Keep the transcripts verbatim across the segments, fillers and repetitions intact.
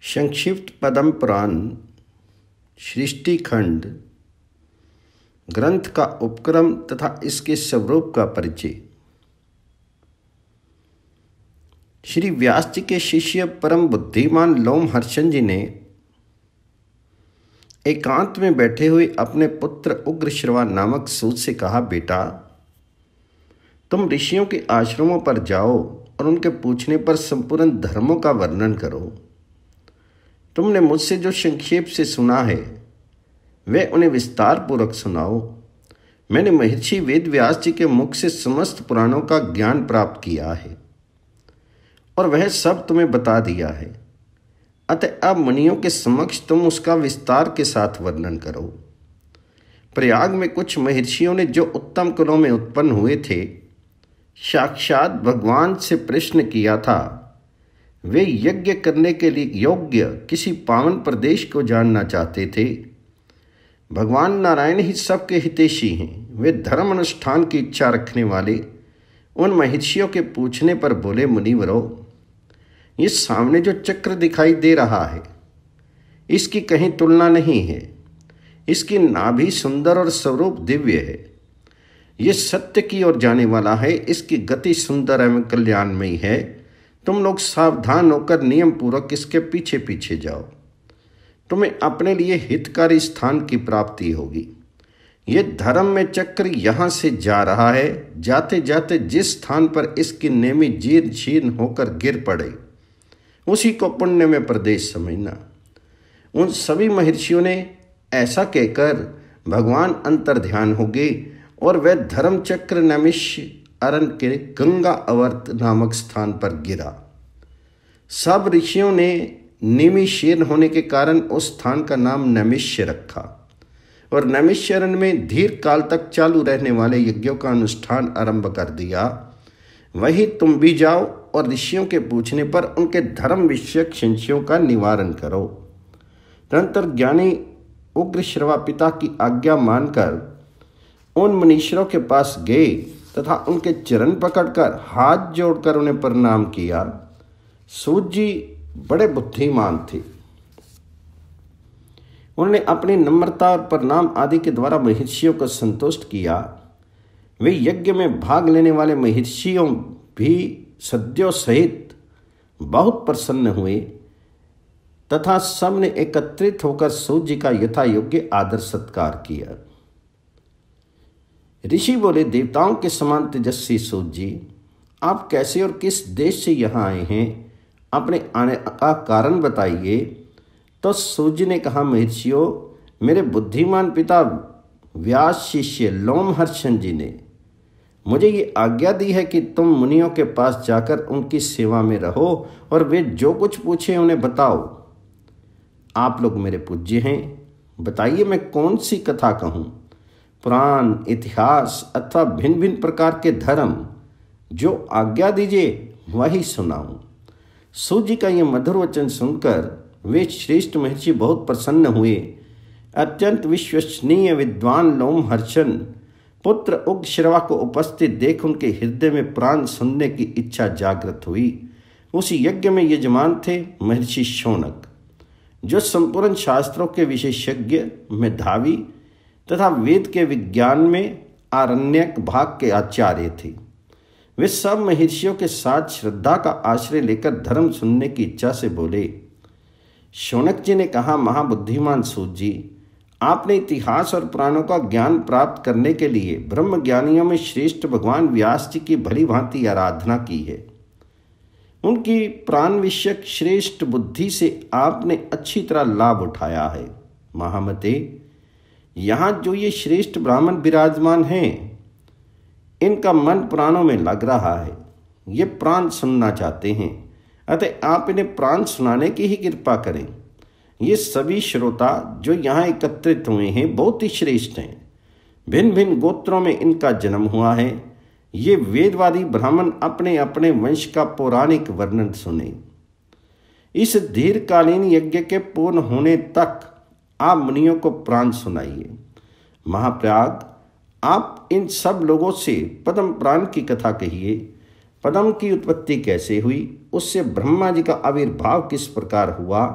संक्षिप्त पद्म पुराण सृष्टि खंड ग्रंथ का उपक्रम तथा इसके स्वरूप का परिचय। श्री व्यास जी के शिष्य परम बुद्धिमान लोमहर्षण जी ने एकांत में बैठे हुए अपने पुत्र उग्रश्रवा नामक सूत से कहा, बेटा तुम ऋषियों के आश्रमों पर जाओ और उनके पूछने पर संपूर्ण धर्मों का वर्णन करो। तुमने मुझसे जो संक्षेप से सुना है वह उन्हें विस्तार पूर्वक सुनाओ। मैंने महर्षि वेद व्यास जी के मुख से समस्त पुराणों का ज्ञान प्राप्त किया है और वह सब तुम्हें बता दिया है। अतः अब मुनियों के समक्ष तुम उसका विस्तार के साथ वर्णन करो। प्रयाग में कुछ महर्षियों ने जो उत्तम कुलों में उत्पन्न हुए थे, साक्षात भगवान से प्रश्न किया था। वे यज्ञ करने के लिए योग्य किसी पावन प्रदेश को जानना चाहते थे। भगवान नारायण ही सबके हितैषी हैं। वे धर्म अनुष्ठान की इच्छा रखने वाले उन महर्षियों के पूछने पर बोले, मुनिवरों, ये सामने जो चक्र दिखाई दे रहा है इसकी कहीं तुलना नहीं है। इसकी नाभि सुंदर और स्वरूप दिव्य है। ये सत्य की ओर जाने वाला है। इसकी गति सुंदर एवं कल्याणमयी है। तुम लोग सावधान होकर नियम पूर्वक इसके पीछे पीछे जाओ। तुम्हें अपने लिए हितकारी स्थान की प्राप्ति होगी। ये धर्म में चक्र यहाँ से जा रहा है। जाते जाते जिस स्थान पर इसकी नेमी जीर्ण शीर्ण होकर गिर पड़े उसी को पुण्य में प्रदेश समझना। उन सभी महर्षियों ने ऐसा कहकर भगवान अंतर्ध्यान हो गए और वह धर्म चक्र नैमिष्य अरण्य के गंगा अवर्त नामक स्थान पर गिरा। सब ऋषियों ने निमि शीर्ण होने के कारण उस स्थान का नाम नैमिष्य रखा और नैमिष्यरण्य में दीर्घ काल तक चालू रहने वाले यज्ञों का अनुष्ठान आरंभ कर दिया। वही तुम भी जाओ और ऋषियों के पूछने पर उनके धर्म विषयक संशयों का निवारण करो। तदनंतर ज्ञानी उग्रश्रवा पिता की आज्ञा मानकर उन मुनीश्वरों के पास गए तथा उनके चरण पकड़कर हाथ जोड़कर उन्हें प्रणाम किया। सूत जी बड़े बुद्धिमान थे। उन्होंने अपनी नम्रता और प्रणाम आदि के द्वारा महर्षियों को संतुष्ट किया। वे यज्ञ में भाग लेने वाले महर्षियों भी सद्यों सहित बहुत प्रसन्न हुए तथा सबने एकत्रित होकर सूत जी का यथा योग्य आदर सत्कार किया। ऋषि बोले, देवताओं के समान तेजस्वी सूत जी, आप कैसे और किस देश से यहाँ आए हैं? अपने आने का कारण बताइए। तो सूत जी ने कहा, महर्षियों, मेरे बुद्धिमान पिता व्यास शिष्य लोमहर्षण जी ने मुझे ये आज्ञा दी है कि तुम मुनियों के पास जाकर उनकी सेवा में रहो और वे जो कुछ पूछे उन्हें बताओ। आप लोग मेरे पूज्य हैं। बताइए मैं कौन सी कथा कहूँ? पुराण, इतिहास अथवा भिन्न भिन्न प्रकार के धर्म, जो आज्ञा दीजिए वही सुनाऊं। सूत जी का यह मधुर वचन सुनकर वे श्रेष्ठ महर्षि बहुत प्रसन्न हुए। अत्यंत विश्वसनीय विद्वान लोमहर्षण पुत्र उग्रश्रवा को उपस्थित देख उनके हृदय में प्राण सुनने की इच्छा जागृत हुई। उस यज्ञ में यजमान थे महर्षि शौनक, जो संपूर्ण शास्त्रों के विशेषज्ञ, मेधावी तथा वेद के विज्ञान में आरण्यक भाग के आचार्य थे। वे सब महर्षियों के साथ श्रद्धा का आश्रय लेकर धर्म सुनने की इच्छा से बोले। शौनक जी ने कहा, महाबुद्धिमान सूत जी, आपने इतिहास और पुराणों का ज्ञान प्राप्त करने के लिए ब्रह्म ज्ञानियों में श्रेष्ठ भगवान व्यास जी की भली भांति आराधना की है। उनकी प्राण विषयक श्रेष्ठ बुद्धि से आपने अच्छी तरह लाभ उठाया है। महामते, यहाँ जो ये श्रेष्ठ ब्राह्मण विराजमान हैं, इनका मन प्राणों में लग रहा है। ये प्राण सुनना चाहते हैं, अतः आप इन्हें प्राण सुनाने की ही कृपा करें। ये सभी श्रोता जो यहाँ एकत्रित हुए हैं बहुत ही श्रेष्ठ हैं। भिन्न भिन्न गोत्रों में इनका जन्म हुआ है। ये वेदवादी ब्राह्मण अपने अपने वंश का पौराणिक वर्णन सुने। इस दीर्घकालीन यज्ञ के पूर्ण होने तक आप मुनियों को प्राण सुनाइए। महाप्रयाग, आप इन सब लोगों से पद्म पुराण की कथा कहिए। पद्म की उत्पत्ति कैसे हुई, उससे ब्रह्मा जी का आविर्भाव किस प्रकार हुआ,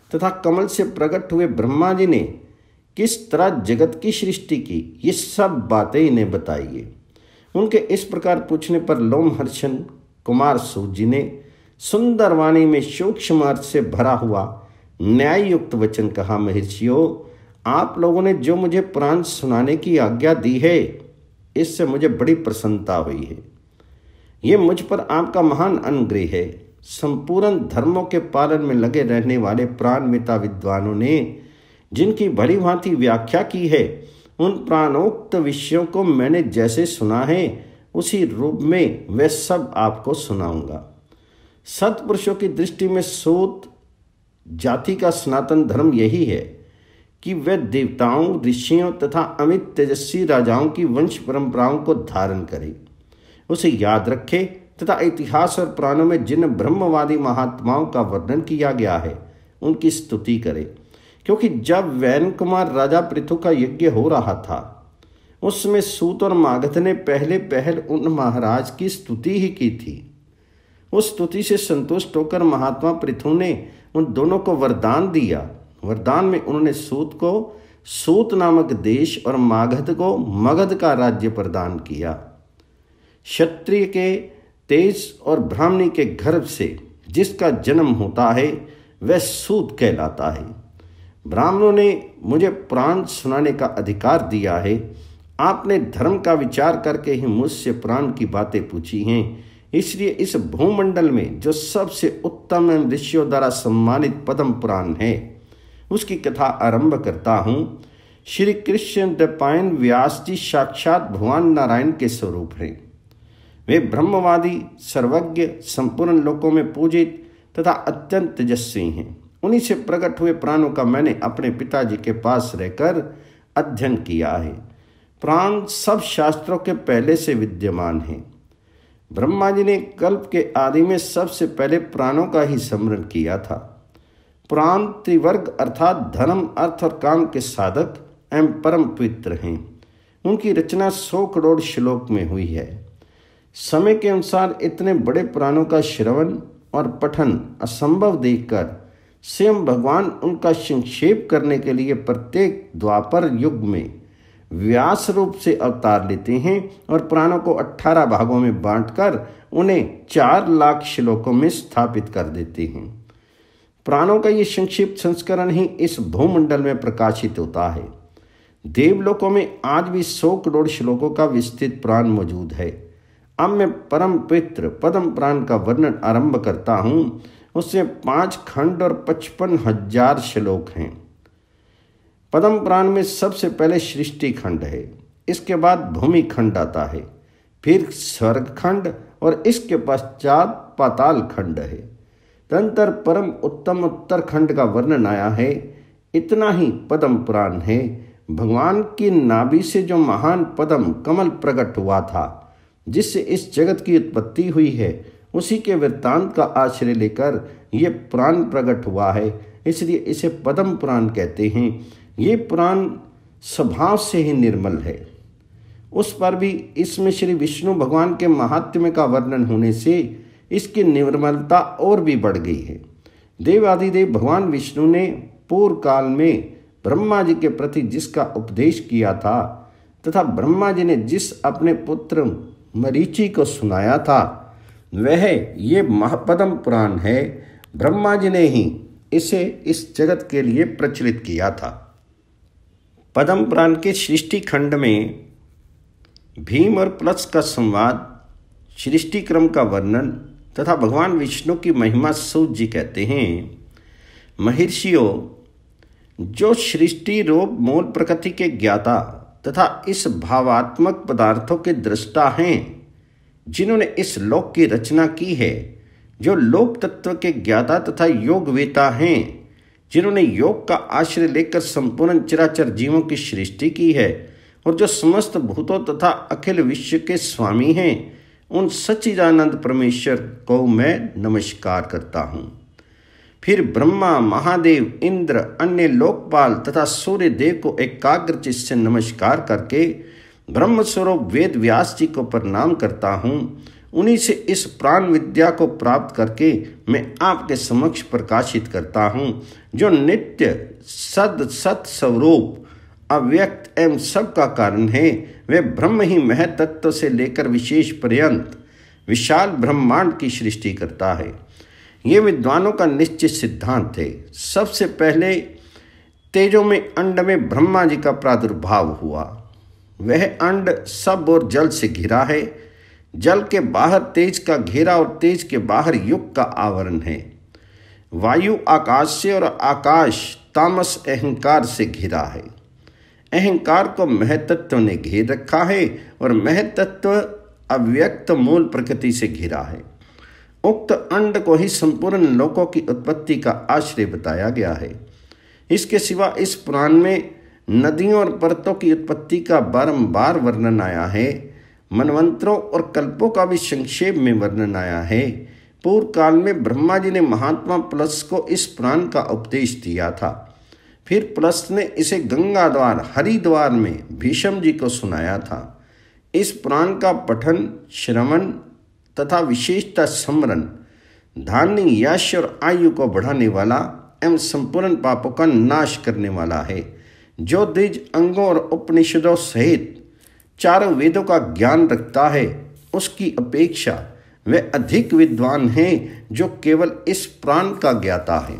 तथा कमल से प्रकट हुए ब्रह्मा जी ने किस तरह जगत की सृष्टि की, ये सब बातें इन्हें बताइए। उनके इस प्रकार पूछने पर लोमहर्षण कुमार सूत जी ने सुंदर वाणी में सूक्ष्म अर्थ से भरा हुआ न्याय युक्त वचन कहा, महर्षियों, आप लोगों ने जो मुझे पुराण सुनाने की आज्ञा दी है, इससे मुझे बड़ी प्रसन्नता हुई है। ये मुझ पर आपका महान अनुग्रह है। संपूर्ण धर्मों के पालन में लगे रहने वाले प्राणमिता विद्वानों ने जिनकी भली भांति व्याख्या की है, उन प्राणोक्त विषयों को मैंने जैसे सुना है उसी रूप में वह सब आपको सुनाऊंगा। सत्पुरुषों की दृष्टि में सूत जाति का सनातन धर्म यही है कि वे देवताओं, ऋषियों तथा अमित तेजस्वी राजाओं की वंश परंपराओं को धारण करे, उसे याद रखे तथा इतिहास और पुराणों में जिन ब्रह्मवादी महात्माओं का वर्णन किया गया है उनकी स्तुति करे। क्योंकि जब वैन कुमार राजा पृथु का यज्ञ हो रहा था, उसमें सूत और मागध ने पहले पहल उन महाराज की स्तुति ही की थी। उस स्तुति से संतुष्ट होकर महात्मा पृथु ने उन दोनों को वरदान दिया। वरदान में उन्होंने सूत को सूत नामक देश और मागध को मगध का राज्य प्रदान किया। क्षत्रिय के तेज और ब्राह्मणी के गर्भ से जिसका जन्म होता है वह सूत कहलाता है। ब्राह्मणों ने मुझे पुराण सुनाने का अधिकार दिया है। आपने धर्म का विचार करके ही मुझसे पुराण की बातें पूछी हैं, इसलिए इस भूमंडल में जो सबसे उत्तम एवं ऋषियों द्वारा सम्मानित पद्म पुराण है उसकी कथा आरंभ करता हूँ। श्री कृष्ण द्वैपायन व्यास जी साक्षात भगवान नारायण के स्वरूप हैं। वे ब्रह्मवादी, सर्वज्ञ, संपूर्ण लोकों में पूजित तथा अत्यंत तेजस्वी हैं। उन्हीं से प्रकट हुए प्राणों का मैंने अपने पिताजी के पास रहकर अध्ययन किया है। प्राण सब शास्त्रों के पहले से विद्यमान हैं। ब्रह्मा जी ने कल्प के आदि में सबसे पहले प्राणों का ही स्मरण किया था। प्राण त्रिवर्ग अर्थात धर्म, अर्थ और काम के साधक एवं परम पवित्र हैं। उनकी रचना सौ करोड़ श्लोक में हुई है। समय के अनुसार इतने बड़े पुराणों का श्रवण और पठन असंभव देखकर स्वयं भगवान उनका संक्षेप करने के लिए प्रत्येक द्वापर युग में व्यास रूप से अवतार लेते हैं और पुराणों को अठारह भागों में बांटकर उन्हें चार लाख श्लोकों में स्थापित कर देते हैं। पुराणों का ये संक्षिप्त संस्करण ही इस भूमंडल में प्रकाशित होता है। देवलोकों में आज भी सौ करोड़ श्लोकों का विस्तृत पुराण मौजूद है। अब मैं परम पवित्र पद्म पुराण का वर्णन आरंभ करता हूँ। उसमें पांच खंड और पचपन हजार श्लोक हैं। पद्म पुराण में सबसे पहले सृष्टि खंड है, इसके बाद भूमि खंड आता है, फिर स्वर्ग खंड और इसके पश्चात पाताल खंड है। तदंतर परम उत्तम उत्तर खंड का वर्णन आया है। इतना ही पद्म पुराण है। भगवान की नाभि से जो महान पद्म कमल प्रकट हुआ था, जिससे इस जगत की उत्पत्ति हुई है, उसी के वृत्तांत का आश्रय लेकर ये पुराण प्रकट हुआ है, इसलिए इसे पद्म पुराण कहते हैं। ये पुराण स्वभाव से ही निर्मल है। उस पर भी इसमें श्री विष्णु भगवान के महात्म्य का वर्णन होने से इसकी निर्मलता और भी बढ़ गई है। देवादिदेव भगवान विष्णु ने पूर्व काल में ब्रह्मा जी के प्रति जिसका उपदेश किया था तथा ब्रह्मा जी ने जिस अपने पुत्र मरीचि को सुनाया था, वह ये महापद्म पुराण है। ब्रह्मा जी ने ही इसे इस जगत के लिए प्रचलित किया था। पद्म पुराण के सृष्टि खंड में भीम और प्लस का संवाद, सृष्टि क्रम का वर्णन तथा भगवान विष्णु की महिमा सूत जी कहते हैं। महर्षियों, जो सृष्टि रूप मूल प्रकृति के ज्ञाता तथा इस भावात्मक पदार्थों के दृष्टा हैं, जिन्होंने इस लोक की रचना की है, जो लोक तत्व के ज्ञाता तथा योगवेता हैं, जिन्होंने योग का आश्रय लेकर संपूर्ण चराचर जीवों की सृष्टि की है और जो समस्त भूतों तथा अखिल विश्व के स्वामी हैं, उन सच्चिदानंद परमेश्वर को मैं नमस्कार करता हूँ। फिर ब्रह्मा, महादेव, इंद्र, अन्य लोकपाल तथा सूर्य देव को एकाग्रचित्त से नमस्कार करके ब्रह्मस्वरूप वेद व्यास जी को प्रणाम करता हूँ उन्हीं से इस प्राण विद्या को प्राप्त करके मैं आपके समक्ष प्रकाशित करता हूँ, जो नित्य सद सत स्वरूप अव्यक्त एवं सबका कारण है। वे ब्रह्म ही महतत्व से लेकर विशेष पर्यंत विशाल ब्रह्मांड की सृष्टि करता है। ये विद्वानों का निश्चित सिद्धांत है। सबसे पहले तेजों में अंड में ब्रह्मा जी का प्रादुर्भाव हुआ। वह अंड सब और जल से घिरा है। जल के बाहर तेज का घेरा और तेज के बाहर युग का आवरण है। वायु आकाश से और आकाश तामस अहंकार से घिरा है। अहंकार को महतत्व ने घेर रखा है और महतत्व अव्यक्त मूल प्रकृति से घिरा है। उक्त अंड को ही संपूर्ण लोकों की उत्पत्ति का आश्रय बताया गया है। इसके सिवा इस पुराण में नदियों और पर्वतों की उत्पत्ति का बारंबार वर्णन आया है। मनवंतरों और कल्पों का भी संक्षेप में वर्णन आया है। पूर्व काल में ब्रह्मा जी ने महात्मा प्लस को इस पुराण का उपदेश दिया था। फिर प्लस ने इसे गंगाद्वार हरिद्वार में भीष्म जी को सुनाया था। इस पुराण का पठन, श्रवण तथा विशेषता स्मरण धान्य, यश और आयु को बढ़ाने वाला एवं संपूर्ण पापों का नाश करने वाला है। जो द्विज अंगों और उपनिषदों सहित चारों वेदों का ज्ञान रखता है, उसकी अपेक्षा वे अधिक विद्वान हैं जो केवल इस पुराण का ज्ञाता है।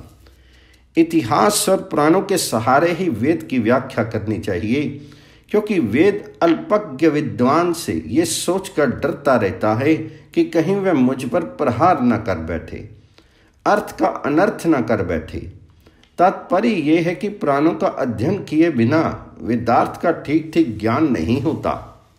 इतिहास और पुराणों के सहारे ही वेद की व्याख्या करनी चाहिए, क्योंकि वेद अल्पज्ञ विद्वान से ये सोचकर डरता रहता है कि कहीं वह मुझ पर प्रहार न कर बैठे, अर्थ का अनर्थ न कर बैठे। तात्पर्य यह है कि पुराणों का अध्ययन किए बिना वेदार्थ का ठीक ठीक ज्ञान नहीं होता।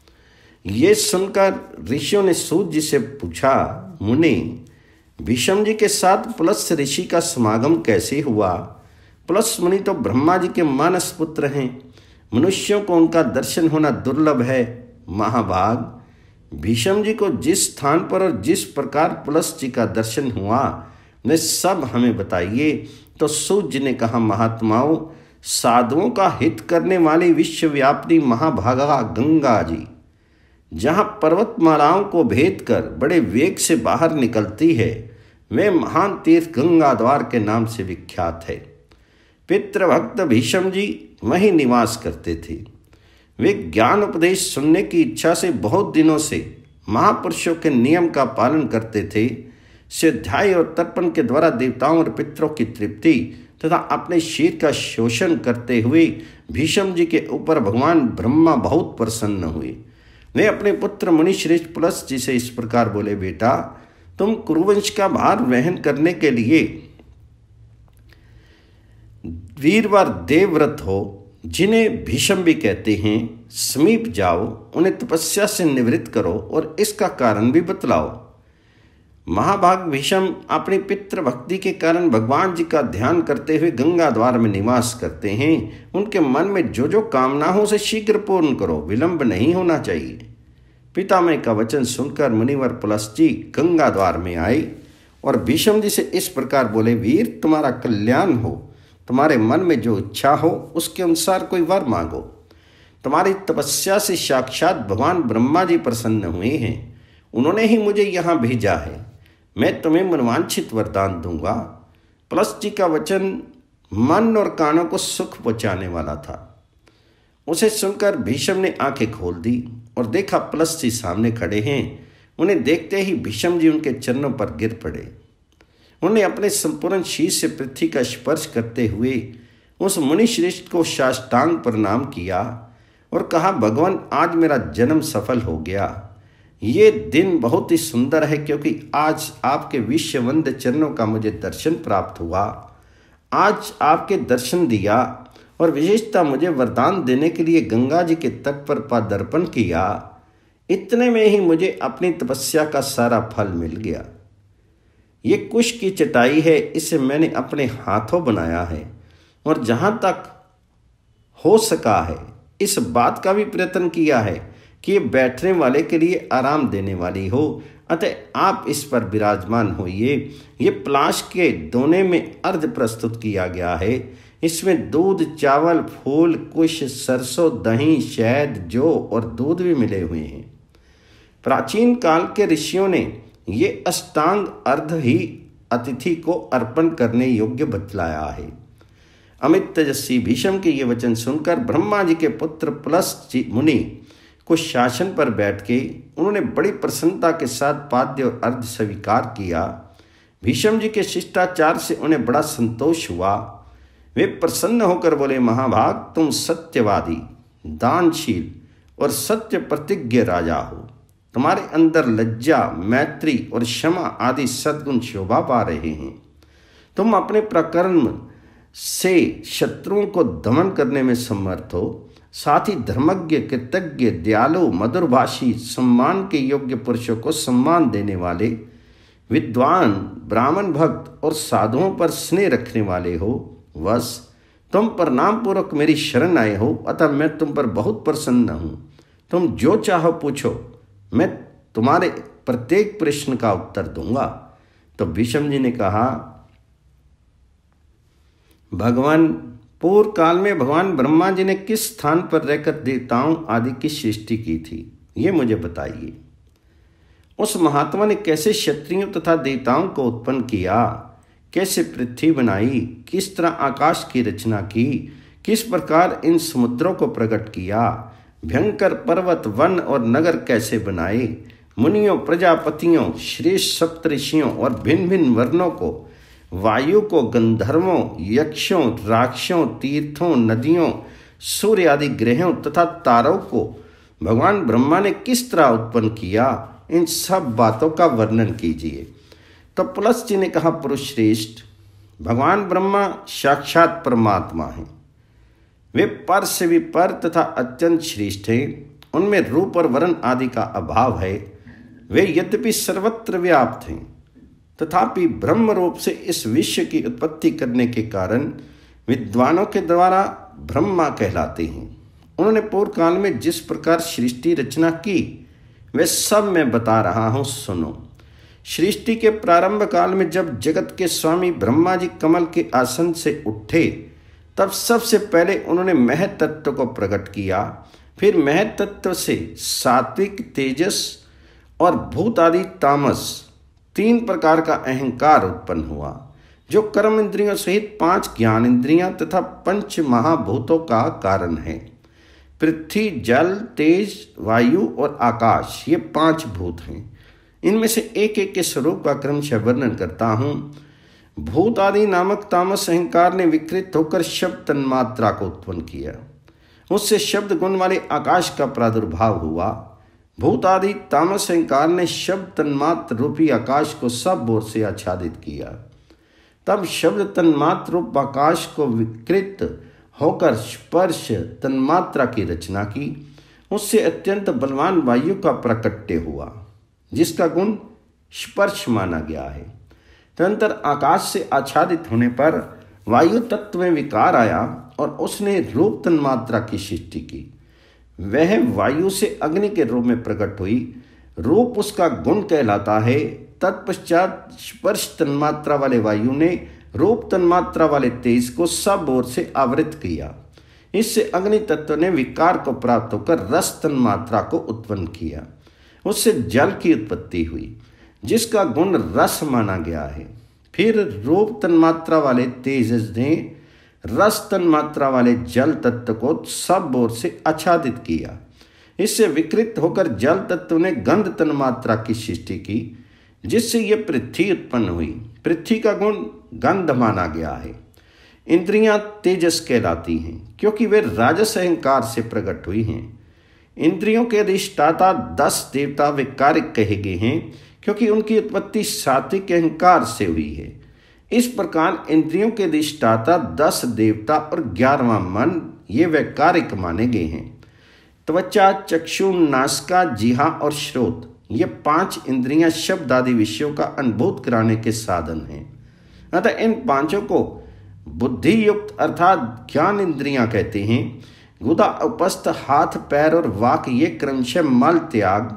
ये सुनकर ऋषियों ने सूत जी से पूछा, मुनि, भीष्म जी के साथ प्लस ऋषि का समागम कैसे हुआ? प्लस मुनि तो ब्रह्मा जी के मानस पुत्र हैं। मनुष्यों को उनका दर्शन होना दुर्लभ है। महाभाग, भीष्म जी को जिस स्थान पर और जिस प्रकार प्लस जी का दर्शन हुआ, वे सब हमें बताइए। तो सूत जी ने कहा, महात्माओं, साधुओं का हित करने वाली विश्वव्यापिनी महाभागा गंगा जी, जहाँ पर्वतमालाओं को भेद कर बड़े वेग से बाहर निकलती है, वे महान तीर्थ गंगाद्वार के नाम से विख्यात है। पितृभक्त भीष्म जी वहीं निवास करते थे। वे ज्ञान उपदेश सुनने की इच्छा से बहुत दिनों से महापुरुषों के नियम का पालन करते थे। स्वाध्याय और तर्पण के द्वारा देवताओं और पितरों की तृप्ति तथा अपने शरीर का शोषण करते हुए भीष्म जी के ऊपर भगवान ब्रह्मा बहुत प्रसन्न हुए। वे अपने पुत्र मुनिश्रेष्ठ प्लस जी से इस प्रकार बोले, बेटा, तुम कुरुवंश का भार वहन करने के लिए वीरवर देवव्रत हो, जिन्हें भीष्म भी कहते हैं। समीप जाओ, उन्हें तपस्या से निवृत्त करो और इसका कारण भी बतलाओ। महाभाग भीष्म अपनी पितृ भक्ति के कारण भगवान जी का ध्यान करते हुए गंगा द्वार में निवास करते हैं। उनके मन में जो जो कामना हो उसे शीघ्र पूर्ण करो, विलंब नहीं होना चाहिए। पितामह का वचन सुनकर मुनिवर प्लस जी गंगा द्वार में आए और भीष्म जी से इस प्रकार बोले, वीर, तुम्हारा कल्याण हो। तुम्हारे मन में जो इच्छा हो उसके अनुसार कोई वर मांगो। तुम्हारी तपस्या से साक्षात भगवान ब्रह्मा जी प्रसन्न हुए हैं। उन्होंने ही मुझे यहाँ भेजा है। मैं तुम्हें मनवांछित वरदान दूंगा। प्लस जी का वचन मन और कानों को सुख पहुँचाने वाला था। उसे सुनकर भीष्म ने आंखें खोल दी और देखा प्लस जी सामने खड़े हैं। उन्हें देखते ही भीष्म जी उनके चरणों पर गिर पड़े। उन्हें अपने संपूर्ण शीश से पृथ्वी का स्पर्श करते हुए उस मुनि श्रेष्ठ को साष्टांग प्रणाम किया और कहा, भगवान, आज मेरा जन्म सफल हो गया। ये दिन बहुत ही सुंदर है, क्योंकि आज आपके विश्ववंद्य चरणों का मुझे दर्शन प्राप्त हुआ। आज आपके दर्शन दिया और विशेषता मुझे वरदान देने के लिए गंगा जी के तट पर पदार्पण किया। इतने में ही मुझे अपनी तपस्या का सारा फल मिल गया। ये कुश की चटाई है, इसे मैंने अपने हाथों बनाया है और जहाँ तक हो सका है इस बात का भी प्रयत्न किया है कि ये बैठने वाले के लिए आराम देने वाली हो, अतः आप इस पर विराजमान होइए। ये प्लाश के दोने में अर्ध प्रस्तुत किया गया है। इसमें दूध, चावल, फूल, कुश, सरसों, दही, शहद, जौ और दूध भी मिले हुए हैं। प्राचीन काल के ऋषियों ने ये अष्टांग अर्ध ही अतिथि को अर्पण करने योग्य बतलाया है। अमित तेजस्वी भीष्म के ये वचन सुनकर ब्रह्मा जी के पुत्र पुलस्त्य मुनि को शासन पर बैठ के उन्होंने बड़ी प्रसन्नता के साथ पाद्य और अर्ध स्वीकार किया। भीष्म जी के शिष्टाचार से उन्हें बड़ा संतोष हुआ। वे प्रसन्न होकर बोले, महाभाग, तुम सत्यवादी, दानशील और सत्य प्रतिज्ञ राजा हो। तुम्हारे अंदर लज्जा, मैत्री और क्षमा आदि सद्गुण शोभा पा रहे हैं। तुम अपने प्रकर्म से शत्रुओं को दमन करने में समर्थ हो। साथ ही धर्मज्ञ, कृतज्ञ, दयालु, मधुरभाषी, सम्मान के योग्य पुरुषों को सम्मान देने वाले, विद्वान, ब्राह्मण भक्त और साधुओं पर स्नेह रखने वाले हो। बस तुम प्रणाम पूर्वक मेरी शरण आए हो, अतः मैं तुम पर बहुत प्रसन्न हूँ। तुम जो चाहो पूछो, मैं तुम्हारे प्रत्येक प्रश्न का उत्तर दूंगा। तो भीष्म जी ने कहा, भगवान पूर्व काल में भगवान ब्रह्मा जी ने किस स्थान पर रहकर देवताओं आदि की सृष्टि की थी, ये मुझे बताइए। उस महात्मा ने कैसे क्षत्रियों तथा देवताओं को उत्पन्न किया, कैसे पृथ्वी बनाई, किस तरह आकाश की रचना की, किस प्रकार इन समुद्रों को प्रकट किया, भयंकर पर्वत, वन और नगर कैसे बनाए, मुनियों, प्रजापतियों, श्रेष्ठ सप्तऋषियों और भिन्न भिन्न वर्णों को, वायु को, गंधर्वों, यक्षों, राक्षसों, तीर्थों, नदियों, सूर्य आदि ग्रहों तथा तारों को भगवान ब्रह्मा ने किस तरह उत्पन्न किया, इन सब बातों का वर्णन कीजिए। तो पुलस्त्य ने कहा, पुरुष श्रेष्ठ, भगवान ब्रह्मा साक्षात परमात्मा हैं। वे पर से भी पर तथा अत्यंत श्रेष्ठ हैं। उनमें रूप और वर्ण आदि का अभाव है। वे यद्यपि सर्वत्र व्याप्त हैं, तथापि ब्रह्म रूप से इस विश्व की उत्पत्ति करने के कारण विद्वानों के द्वारा ब्रह्मा कहलाते हैं। उन्होंने पूर्व काल में जिस प्रकार सृष्टि रचना की, वे सब मैं बता रहा हूँ, सुनो। सृष्टि के प्रारंभ काल में जब जगत के स्वामी ब्रह्मा जी कमल के आसन से उठे, तब सबसे पहले उन्होंने महत तत्व को प्रकट किया। फिर महत तत्व से सात्विक तेजस और भूत आदि तामस, तीन प्रकार का अहंकार उत्पन्न हुआ, जो कर्म इंद्रियों सहित पांच ज्ञान इंद्रियां तथा पंच महाभूतों का कारण है। पृथ्वी, जल, तेज, वायु और आकाश, ये पांच भूत हैं। इनमें से एक एक के स्वरूप का क्रमशः वर्णन करता हूँ। भूत आदि नामक तामस अहंकार ने विकृत होकर शब्द तन्मात्रा को उत्पन्न किया। उससे शब्द गुण वाले आकाश का प्रादुर्भाव हुआ। भूत आदि तामस अहंकार ने शब्द तन्मात्र रूपी आकाश को सब ओर से आच्छादित किया। तब शब्द तन्मात्र रूप आकाश को विकृत होकर स्पर्श तन्मात्रा की रचना की। उससे अत्यंत बलवान वायु का प्रकट्य हुआ, जिसका गुण स्पर्श माना गया है। तदनंतर आकाश से आच्छादित होने पर वायु तत्व में विकार आया और उसने रूप तन्मात्रा की सृष्टि की। वह वायु से अग्नि के रूप में प्रकट हुई। रूप उसका गुण कहलाता है। तत्पश्चात स्पर्श तन्मात्रा वाले वायु ने रूप तन्मात्रा वाले तेज को सब ओर से आवृत किया। इससे अग्नि तत्व ने विकार को प्राप्त होकर रस तन्मात्रा को उत्पन्न किया। उससे जल की उत्पत्ति हुई, जिसका गुण रस माना गया है। फिर रूप तन्मात्रा वाले तेज ने रस तन्मात्रा वाले जल तत्व को सब ओर से आच्छादित किया। इससे विकृत होकर जल तत्व ने गंध तन्मात्रा की सृष्टि की, जिससे यह पृथ्वी उत्पन्न हुई। पृथ्वी का गुण गंध माना गया है। इंद्रियां तेजस कहलाती हैं, क्योंकि वे राजस अहंकार से प्रकट हुई हैं। इंद्रियों के अधिष्ठाता दस देवता वे कार्य कहे गए हैं, क्योंकि उनकी उत्पत्ति सात्विक अहंकार से हुई है। इस प्रकार इंद्रियों के अधिष्ठाता दस देवता और ग्यारहवां मन, ये वैकारिक माने गए हैं। त्वचा, चक्षु, नासिका, जिह्वा और श्रोत, ये पांच इंद्रियां शब्द आदि विषयों का अनुभूत कराने के साधन हैं। अतः इन पांचों को बुद्धि युक्त अर्थात ज्ञान इंद्रियां कहते हैं। गुदा, उपस्थ, हाथ, पैर और वाक, ये क्रमशः मल त्याग,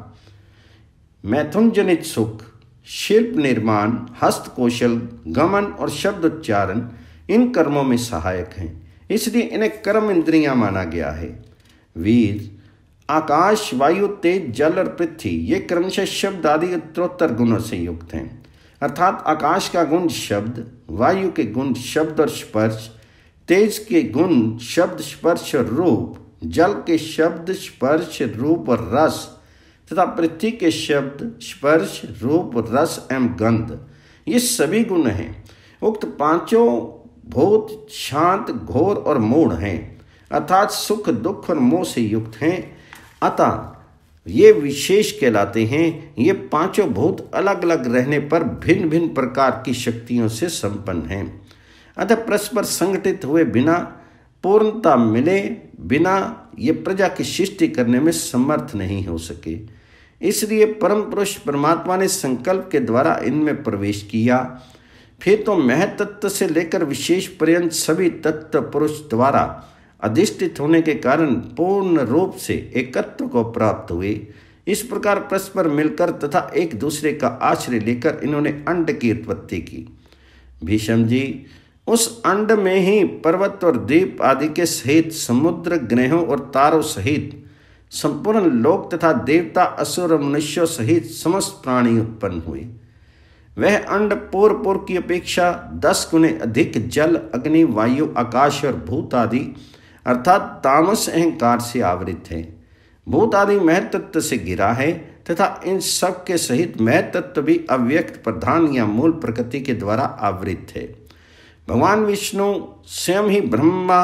मैथुन जनित सुख, शिल्प निर्माण, हस्त कौशल, गमन और शब्द उच्चारण इन कर्मों में सहायक हैं। इसलिए इन्हें कर्म इंद्रियां माना गया है। वीर, आकाश, वायु, तेज, जल और पृथ्वी ये क्रमशः शब्द आदि उत्तरोत्तर गुणों से युक्त हैं। अर्थात आकाश का गुण शब्द, वायु के गुण शब्द और स्पर्श, तेज के गुण शब्द, स्पर्श और रूप, जल के शब्द, स्पर्श, रूप और रस तथा पृथ्वी के शब्द, स्पर्श, रूप, रस एवं गंध ये सभी गुण हैं। उक्त पांचों भूत शांत, घोर और मूढ़ हैं, अर्थात सुख, दुख और मोह से युक्त हैं। अतः ये विशेष कहलाते हैं। ये पांचों भूत अलग अलग रहने पर भिन्न भिन्न प्रकार की शक्तियों से संपन्न हैं। अतः परस्पर संगठित हुए बिना, पूर्णता मिले बिना ये प्रजा की सृष्टि करने में समर्थ नहीं हो सके। इसलिए परम पुरुष परमात्मा ने संकल्प के द्वारा इनमें प्रवेश किया। फिर तो महतत्व से लेकर विशेष पर्यंत सभी तत्व पुरुष द्वारा अधिष्ठित होने के कारण पूर्ण रूप से एकत्व को प्राप्त हुए। इस प्रकार परस्पर मिलकर तथा एक दूसरे का आश्रय लेकर इन्होंने अंड की उत्पत्ति की। भीष्म जी, उस अंड में ही पर्वत और द्वीप आदि के सहित समुद्र, ग्रहों और तारों सहित संपूर्ण लोक तथा देवता, असुर और मनुष्यों सहित समस्त प्राणी उत्पन्न हुए। वह अंड पूर्व पूर्व की अपेक्षा दस गुने अधिक जल, अग्नि, वायु, आकाश और भूत आदि अर्थात तामस अहंकार से आवृत है। भूत आदि महतत्व से घिरा है तथा इन सब के सहित महतत्व भी अव्यक्त प्रधान या मूल प्रकृति के द्वारा आवृत है। भगवान विष्णु स्वयं ही ब्रह्मा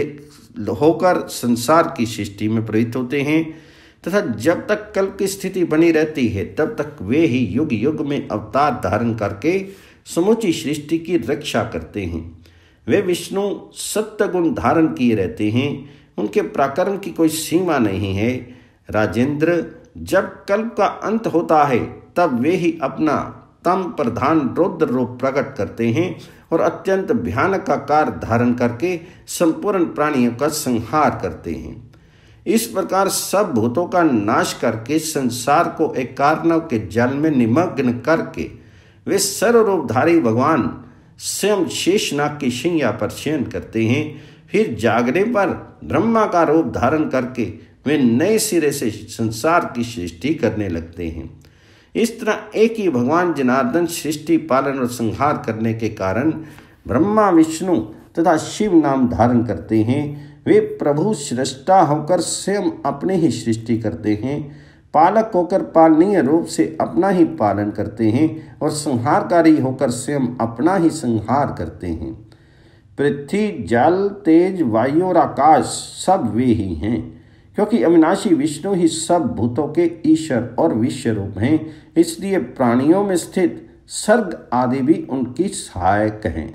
होकर संसार की सृष्टि में प्रवृत्त होते हैं तथा जब तक कल्प की स्थिति बनी रहती है तब तक वे ही युग युग में अवतार धारण करके समूची सृष्टि की रक्षा करते हैं। वे विष्णु सत्य गुण धारण किए रहते हैं, उनके पराक्रम की कोई सीमा नहीं है। राजेंद्र, जब कल्प का अंत होता है तब वे ही अपना तम प्रधान रुद्र रूप प्रकट करते हैं और अत्यंत भयानक आकार धारण करके संपूर्ण प्राणियों का संहार करते हैं। इस प्रकार सब भूतों का नाश करके संसार को एक कार्णव के जल में निमग्न करके वे सर्वरूपधारी भगवान स्वयं शेषनाग की शैया पर शयन करते हैं। फिर जागने पर ब्रह्मा का रूप धारण करके वे नए सिरे से संसार की सृष्टि करने लगते हैं। इस तरह एक ही भगवान जनार्दन सृष्टि, पालन और संहार करने के कारण ब्रह्मा, विष्णु तथा शिव नाम धारण करते हैं। वे प्रभु सृष्टा होकर स्वयं अपने ही सृष्टि करते हैं, पालक होकर पालनीय रूप से अपना ही पालन करते हैं और संहारकारी होकर स्वयं अपना ही संहार करते हैं। पृथ्वी, जल, तेज, वायु और आकाश सब वे ही हैं, क्योंकि अविनाशी विष्णु ही सब भूतों के ईश्वर और विश्व रूप हैं। इसलिए प्राणियों में स्थित सर्ग आदि भी उनकी सहायक हैं।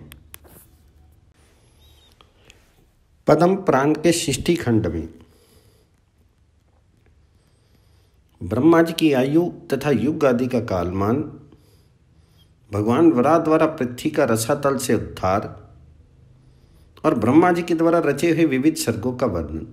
पद्म पुराण के सृष्टि खंड में ब्रह्मा जी की आयु तथा युग आदि का कालमान, भगवान वराह द्वारा पृथ्वी का रसातल से उद्धार और ब्रह्मा जी के द्वारा रचे हुए विविध सर्गों का वर्णन।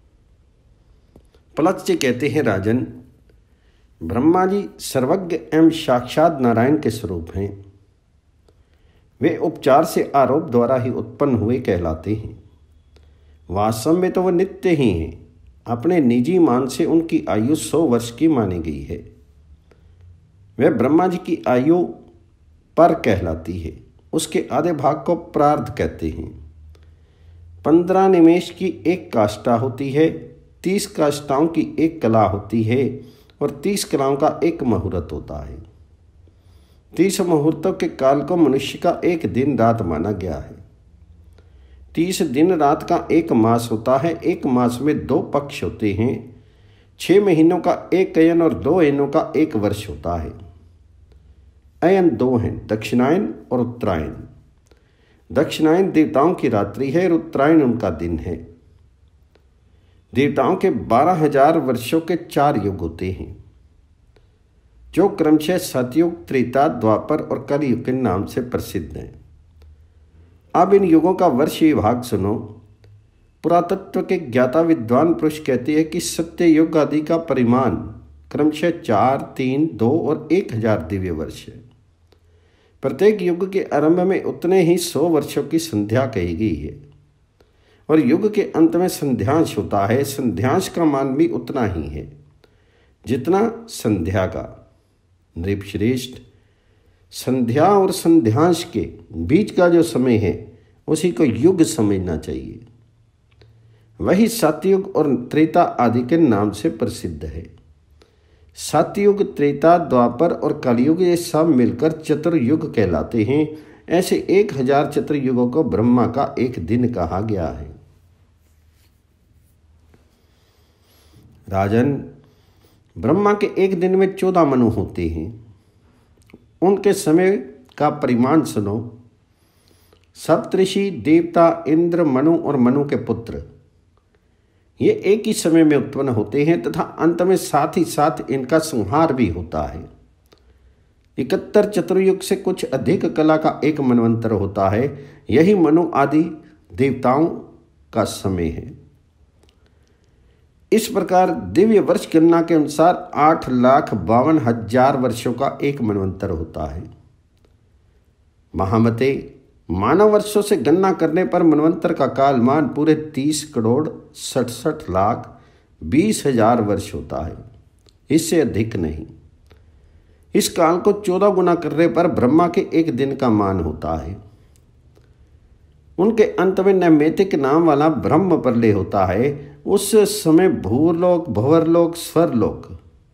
पलच जी कहते हैं, राजन, ब्रह्मा जी सर्वज्ञ एवं साक्षात नारायण के स्वरूप हैं। वे उपचार से आरोप द्वारा ही उत्पन्न हुए कहलाते हैं। वास्तव में तो वह नित्य ही हैं। अपने निजी मान से उनकी आयु सौ वर्ष की मानी गई है। वह ब्रह्मा जी की आयु पर कहलाती है। उसके आधे भाग को प्रार्ध कहते हैं। पंद्रह निमेष की एक काष्ठा होती है, तीस काष्ठाओं की एक कला होती है और तीस कलाओं का एक मुहूर्त होता है। तीस मुहूर्तों के काल को मनुष्य का एक दिन रात माना गया है। तीस दिन रात का एक मास होता है। एक मास में दो पक्ष होते हैं। छः महीनों का एक अयन और दो अयनों का एक वर्ष होता है। अयन दो हैं, दक्षिणायन और उत्तरायण। दक्षिणायन देवताओं की रात्रि है और उत्तरायण उनका दिन है। देवताओं के बारह हजार वर्षों के चार युग होते हैं, जो क्रमशः सतयुग, त्रेता, द्वापर और कलयुग के नाम से प्रसिद्ध हैं। अब इन युगों का वर्ष विभाग सुनो। पुरातत्व के ज्ञाता विद्वान पुरुष कहते हैं कि सत्य युग आदि का परिमाण क्रमशः चार, तीन, दो और एक हजार दिव्य वर्ष है। प्रत्येक युग के आरंभ में उतने ही सौ वर्षों की संध्या कही गई है। और युग के अंत में संध्यांश होता है। संध्यांश का मान भी उतना ही है जितना संध्या का। नृपश्रेष्ठ, संध्या और संध्यांश के बीच का जो समय है उसी को युग समझना चाहिए। वही सतयुग और त्रेता आदि के नाम से प्रसिद्ध है। सतयुग, त्रेता, द्वापर और कलयुग ये सब मिलकर चतुर्युग कहलाते हैं। ऐसे एक हजार चतुर्युगों को ब्रह्मा का एक दिन कहा गया है। राजन, ब्रह्मा के एक दिन में चौदह मनु होते हैं। उनके समय का परिमाण सुनो। सप्तऋषि, देवता, इंद्र, मनु और मनु के पुत्र ये एक ही समय में उत्पन्न होते हैं तथा अंत में साथ ही साथ इनका संहार भी होता है। इकहत्तर चतुर्युग से कुछ अधिक कला का एक मनवंतर होता है। यही मनु आदि देवताओं का समय है। इस प्रकार दिव्य वर्ष गणना के अनुसार आठ लाख बावन हजार वर्षों का एक मनवंतर होता है। महामते, मानव वर्षों से गणना करने पर मनवंतर का कालमान पूरे तीस करोड़ सड़सठ लाख बीस हजार वर्ष होता है, इससे अधिक नहीं। इस काल को चौदह गुना करने पर ब्रह्मा के एक दिन का मान होता है। उनके अंत में नैमित्तिक नाम वाला ब्रह्म प्रलय होता है। उस समय भूलोक, भंवरलोक, स्वरलोक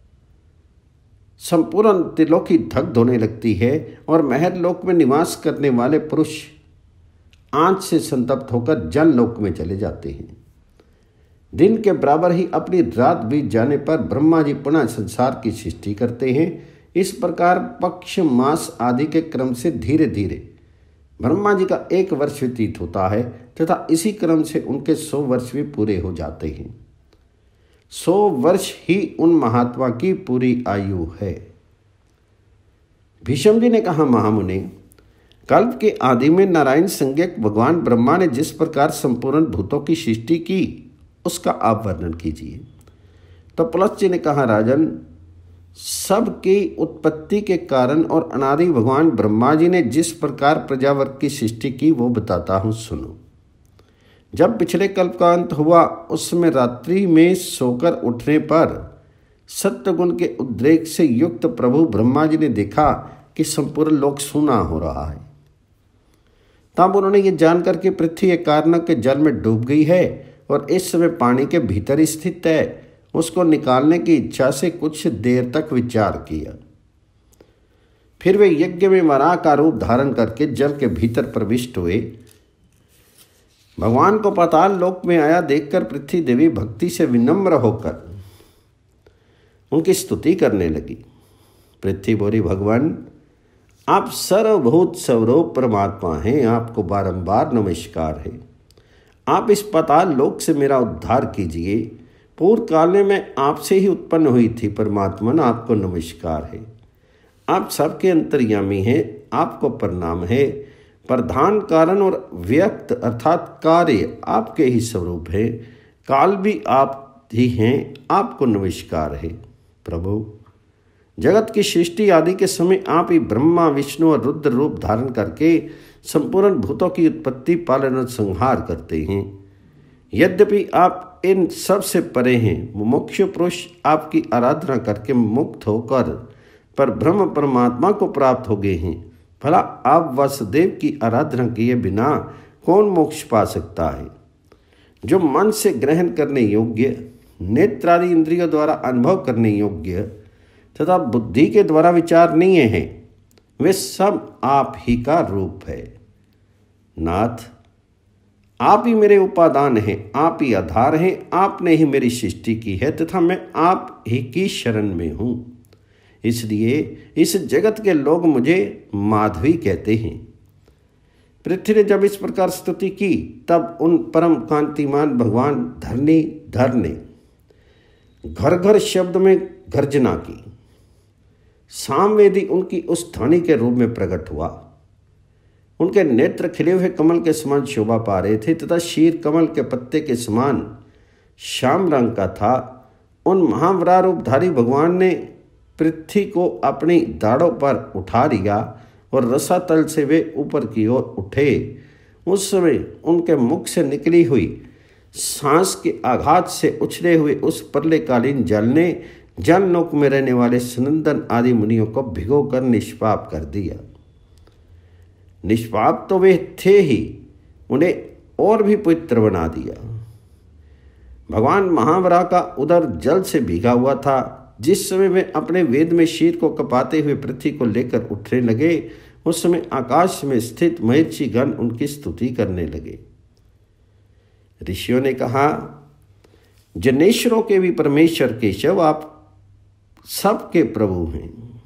संपूर्ण त्रिलोकी धक होने लगती है और महरलोक में निवास करने वाले पुरुष आंच से संतप्त होकर जल लोक में चले जाते हैं। दिन के बराबर ही अपनी रात बीत जाने पर ब्रह्मा जी पुनः संसार की सृष्टि करते हैं। इस प्रकार पक्ष, मास आदि के क्रम से धीरे धीरे ब्रह्मा जी का एक वर्ष व्यतीत होता है तथा इसी क्रम से उनके सौ वर्ष भी पूरे हो जाते हैं। सौ वर्ष ही उन महात्मा की पूरी आयु है। भीष्म जी ने कहा, महामुनि, कल्प के आदि में नारायण संज्ञक भगवान ब्रह्मा ने जिस प्रकार संपूर्ण भूतों की सृष्टि की उसका आप वर्णन कीजिए। तो पुलस्त जी ने कहा, राजन, सबकी उत्पत्ति के कारण और अनादि भगवान ब्रह्मा जी ने जिस प्रकार प्रजावर्ग की सृष्टि की वो बताता हूँ, सुनो। जब पिछले कल्प का अंत हुआ उस समय रात्रि में सोकर उठने पर सत्वगुण के उद्रेक से युक्त प्रभु ब्रह्मा जी ने देखा कि संपूर्ण लोक सूना हो रहा है। तब उन्होंने ये जानकर कि पृथ्वी एक कारण के जल में डूब गई है और इस समय पानी के भीतर स्थित है, उसको निकालने की इच्छा से कुछ देर तक विचार किया। फिर वे यज्ञ में वराह का रूप धारण करके जल के भीतर प्रविष्ट हुए। भगवान को पाताल लोक में आया देखकर पृथ्वी देवी भक्ति से विनम्र होकर उनकी स्तुति करने लगी। पृथ्वी बोली, भगवान, आप सर्वभूत सर्वरूप परमात्मा हैं, आपको बारंबार नमस्कार है। आप इस पाताल लोक से मेरा उद्धार कीजिए। पूर्व काल में मैं आपसे ही उत्पन्न हुई थी। परमात्मन, आपको नमस्कार है। आप सबके अंतर्यामी हैं, आपको प्रणाम है। प्रधान कारण और व्यक्त अर्थात कार्य आपके ही स्वरूप है। काल भी आप ही हैं, आपको नमस्कार है। प्रभु, जगत की सृष्टि आदि के समय आप ही ब्रह्मा, विष्णु और रुद्र रूप धारण करके संपूर्ण भूतों की उत्पत्ति, पालन और संहार करते हैं। यद्यपि आप इन सब से परे हैं, मुमुक्षु पुरुष आपकी आराधना करके मुक्त होकर पर ब्रह्म परमात्मा को प्राप्त हो गए हैं। भला आप वासुदेव की आराधना किए बिना कौन मोक्ष पा सकता है? जो मन से ग्रहण करने योग्य, नेत्रादि इंद्रियों द्वारा अनुभव करने योग्य तथा बुद्धि के द्वारा विचारणीय हैं, वे सब आप ही का रूप है। नाथ, आप ही मेरे उपादान हैं, आप ही आधार हैं, आपने ही मेरी सृष्टि की है तथा मैं आप ही की शरण में हूँ। इसलिए इस जगत के लोग मुझे माधवी कहते हैं। पृथ्वी ने जब इस प्रकार स्तुति की तब उन परम कांतिमान भगवान धरणीधर ने घर घर शब्द में गर्जना की। सामवेदी उनकी उस ध्वनि के रूप में प्रकट हुआ। उनके नेत्र खिले हुए कमल के समान शोभा पा रहे थे तथा शीर कमल के पत्ते के समान श्याम रंग का था। उन महावरा रूपधारी भगवान ने पृथ्वी को अपनी दाढ़ों पर उठा लिया और रसातल से वे ऊपर की ओर उठे उस समय उनके मुख से निकली हुई सांस के आघात से उछले हुए उस प्रलयकालीन जल ने जनलोक में रहने वाले सनंदन आदि मुनियों को भिगोकर निष्पाप कर दिया। निष्पाप तो वे थे ही, उन्हें और भी पवित्र बना दिया। भगवान महावरा का उदर जल से भीगा हुआ था। जिस समय वे अपने वेद में शीर को कपाते हुए पृथ्वी को लेकर उठने लगे, उस समय आकाश में स्थित महर्षि गण उनकी स्तुति करने लगे। ऋषियों ने कहा, जनेश्वरों के भी परमेश्वर केशव, आप सबके प्रभु हैं।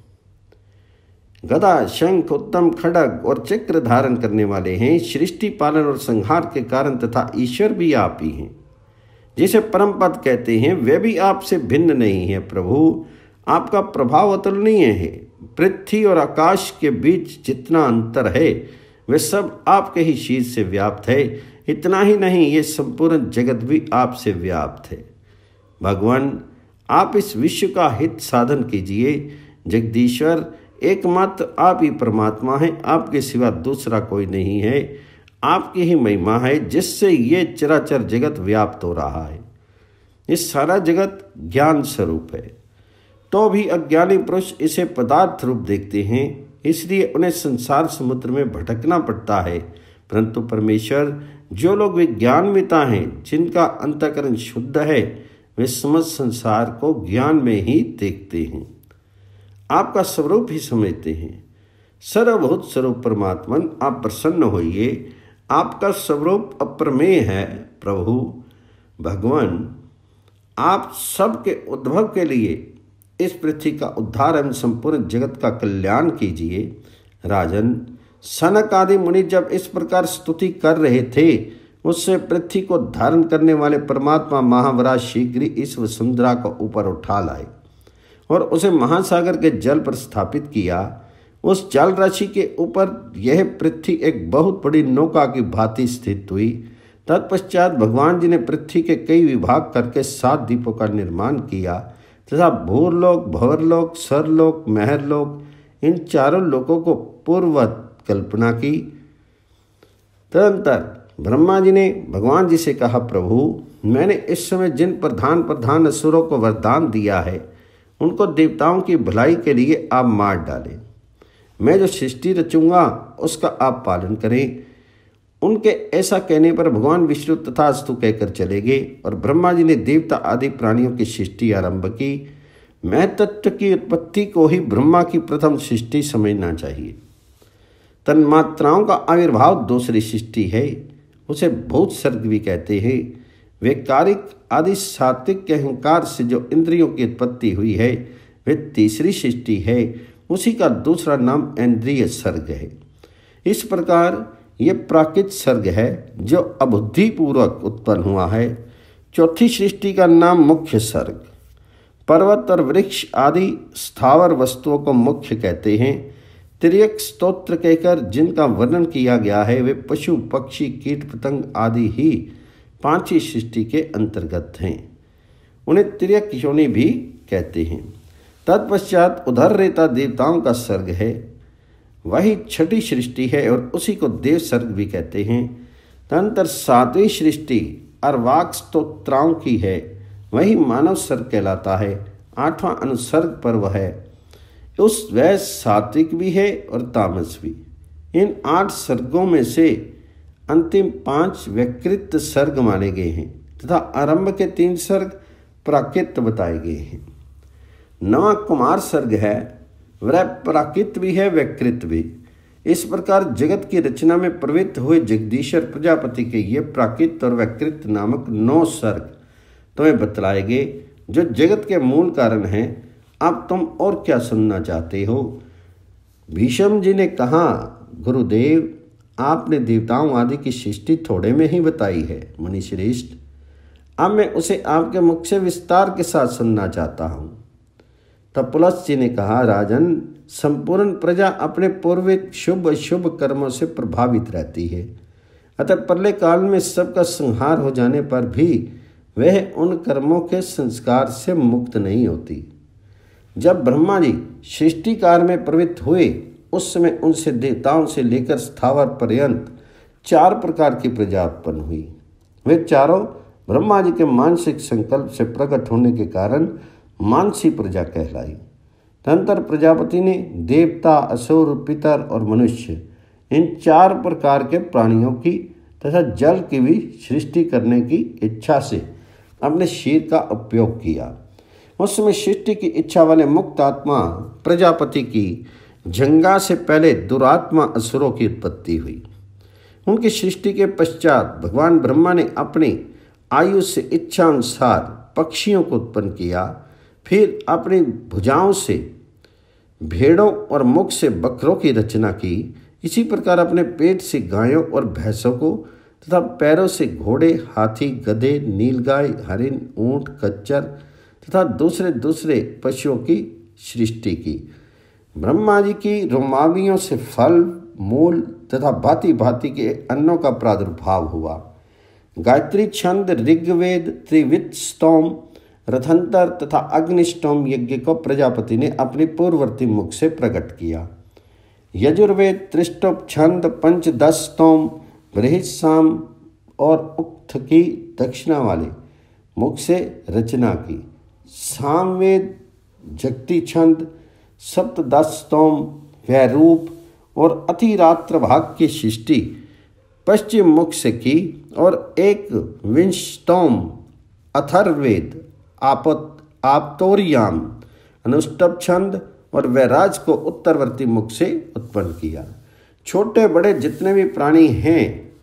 गदा, शंख, उत्तम खड्ग और चक्र धारण करने वाले हैं। सृष्टि पालन और संहार के कारण तथा ईश्वर भी आप ही हैं। जिसे परम पद कहते हैं वे भी आपसे भिन्न नहीं है। प्रभु, आपका प्रभाव अतुलनीय है। पृथ्वी और आकाश के बीच जितना अंतर है वे सब आपके ही शीर से व्याप्त है। इतना ही नहीं, ये संपूर्ण जगत भी आपसे व्याप्त है। भगवान, आप इस विश्व का हित साधन कीजिए। जगदीश्वर, एकमात्र आप ही परमात्मा हैं, आपके सिवा दूसरा कोई नहीं है। आपकी ही महिमा है जिससे ये चराचर जगत व्याप्त हो रहा है। ये सारा जगत ज्ञान स्वरूप है, तो भी अज्ञानी पुरुष इसे पदार्थ रूप देखते हैं, इसलिए उन्हें संसार समुद्र में भटकना पड़ता है। परंतु परमेश्वर, जो लोग विज्ञानविता हैं, जिनका अंतःकरण शुद्ध है, वे समस्त संसार को ज्ञान में ही देखते हैं, आपका स्वरूप ही समझते हैं। सर्वभूत स्वरूप परमात्मन, आप प्रसन्न होइए। आपका स्वरूप अप्रमेय है। प्रभु भगवान, आप सबके उद्भव के लिए इस पृथ्वी का उद्धार एवं संपूर्ण जगत का कल्याण कीजिए। राजन, सनक आदि मुनि जब इस प्रकार स्तुति कर रहे थे, उससे पृथ्वी को धारण करने वाले परमात्मा महावरा शीघ्र ही इस वसुंधरा को ऊपर उठा लाए और उसे महासागर के जल पर स्थापित किया। उस जल राशि के ऊपर यह पृथ्वी एक बहुत बड़ी नौका की भांति स्थित हुई। तत्पश्चात भगवान जी ने पृथ्वी के कई विभाग करके सात द्वीपों का निर्माण किया तथा भूरलोक, भंवरलोक, सरलोक, महरलोक, इन चारों लोकों को पूर्ववत कल्पना की। तदंतर ब्रह्मा जी ने भगवान जी से कहा, प्रभु, मैंने इस समय जिन प्रधान प्रधान असुरों को वरदान दिया है, उनको देवताओं की भलाई के लिए आप मार डालें। मैं जो सृष्टि रचूंगा उसका आप पालन करें। उनके ऐसा कहने पर भगवान विष्णु तथास्तु कहकर चले गए और ब्रह्मा जी ने देवता आदि प्राणियों की सृष्टि आरंभ की। मैं तत्व की उत्पत्ति को ही ब्रह्मा की प्रथम सृष्टि समझना चाहिए। तन्मात्राओं का आविर्भाव दूसरी सृष्टि है, उसे भूत सर्ग भी कहते हैं। वैकारिक आदि सात्विक के अहंकार से जो इंद्रियों की उत्पत्ति हुई है, वे तीसरी सृष्टि है। उसी का दूसरा नाम इंद्रिय सर्ग है। इस प्रकार ये प्राकृत सर्ग है जो अबुद्धिपूर्वक उत्पन्न हुआ है। चौथी सृष्टि का नाम मुख्य सर्ग। पर्वत और वृक्ष आदि स्थावर वस्तुओं को मुख्य कहते हैं। तिर्यक स्तोत्र कहकर जिनका वर्णन किया गया है, वे पशु, पक्षी, कीट पतंग आदि ही पांचवी सृष्टि के अंतर्गत हैं। उन्हें तिर्यक योनि भी कहते हैं। तत्पश्चात उधर रेता देवताओं का सर्ग है, वही छठी सृष्टि है और उसी को देव सर्ग भी कहते हैं। तदंतर सातवीं सृष्टि अर्वाक स्तोत्राओं की है, वही मानव सर्ग कहलाता है। आठवां अनुसर्ग पर्व है, उस वह सात्विक भी है और तामस भी। इन आठ सर्गों में से अंतिम पांच व्यकृत सर्ग माने गए हैं तथा आरंभ के तीन सर्ग प्राकृत बताए गए हैं। नवा कुमार सर्ग है, वह प्राकृत भी है व्यकृत भी। इस प्रकार जगत की रचना में प्रवृत्त हुए जगदीश्वर प्रजापति के ये प्राकृत और व्यकृत नामक नौ सर्ग तुम्हें बतलाए गए, जो जगत के मूल कारण हैं। अब तुम और क्या सुनना चाहते हो? भीष्म जी ने कहा, गुरुदेव, आपने देवताओं आदि की सृष्टि थोड़े में ही बताई है मुनिश्रेष्ठ। अब मैं उसे आपके मुख से विस्तार के साथ सुनना चाहता हूँ। तब पुलस्त जी ने कहा, राजन, संपूर्ण प्रजा अपने पूर्विक शुभ शुभ कर्मों से प्रभावित रहती है, अतः प्रलय काल में सबका संहार हो जाने पर भी वह उन कर्मों के संस्कार से मुक्त नहीं होती। जब ब्रह्मा जी सृष्टि कार्य में प्रवृत्त हुए, उस समय उनसे देवताओं से लेकर स्थावर पर्यंत चार प्रकार की प्रजा उत्पन्न हुई। वे चारों ब्रह्मा जी के मानसिक संकल्प से प्रकट होने के कारण मानसी प्रजा कहलाई। तदनंतर प्रजापति ने देवता, असुर, पितर और मनुष्य इन चार प्रकार के प्राणियों की तथा जल की भी सृष्टि करने की इच्छा से अपने शीर का उपयोग किया। उस समय सृष्टि की इच्छा वाले मुक्त आत्मा प्रजापति की जंगा से पहले दुरात्मा असुरों की उत्पत्ति हुई। उनकी सृष्टि के पश्चात भगवान ब्रह्मा ने अपनी आयु से इच्छा अनुसार पक्षियों को उत्पन्न किया, फिर अपनी भुजाओं से भेड़ों और मुख से बकरों की रचना की। इसी प्रकार अपने पेट से गायों और भैंसों को तथा पैरों से घोड़े, हाथी, गधे, नीलगाय, हरिण, ऊंट, खच्चर तथा दूसरे दूसरे पशुओं की सृष्टि की। ब्रह्मा जी की रोमावियों से फल, मूल तथा भांति भांति के अन्नों का प्रादुर्भाव हुआ। गायत्री छंद, ऋग्वेद, त्रिविद स्तोम, रथंतर तथा अग्निष्टोम यज्ञ को प्रजापति ने अपनी पूर्ववर्ती मुख से प्रकट किया। यजुर्वेद, त्रिष्टुप छंद, पंचदश स्तोम, बृहस्साम और उक्त की दक्षिणा वाले मुख से रचना की। सामवेद, जगती छंद, सप्तदश स्तोम, वैरूप और अतिरात्र भाग की सृष्टि पश्चिम मुख से की और एक विंशतोम अथर्ववेद, आपत आप्तोरियाम, अनुष्टभ छंद और वैराज को उत्तरवर्ती मुख से उत्पन्न किया। छोटे बड़े जितने भी प्राणी हैं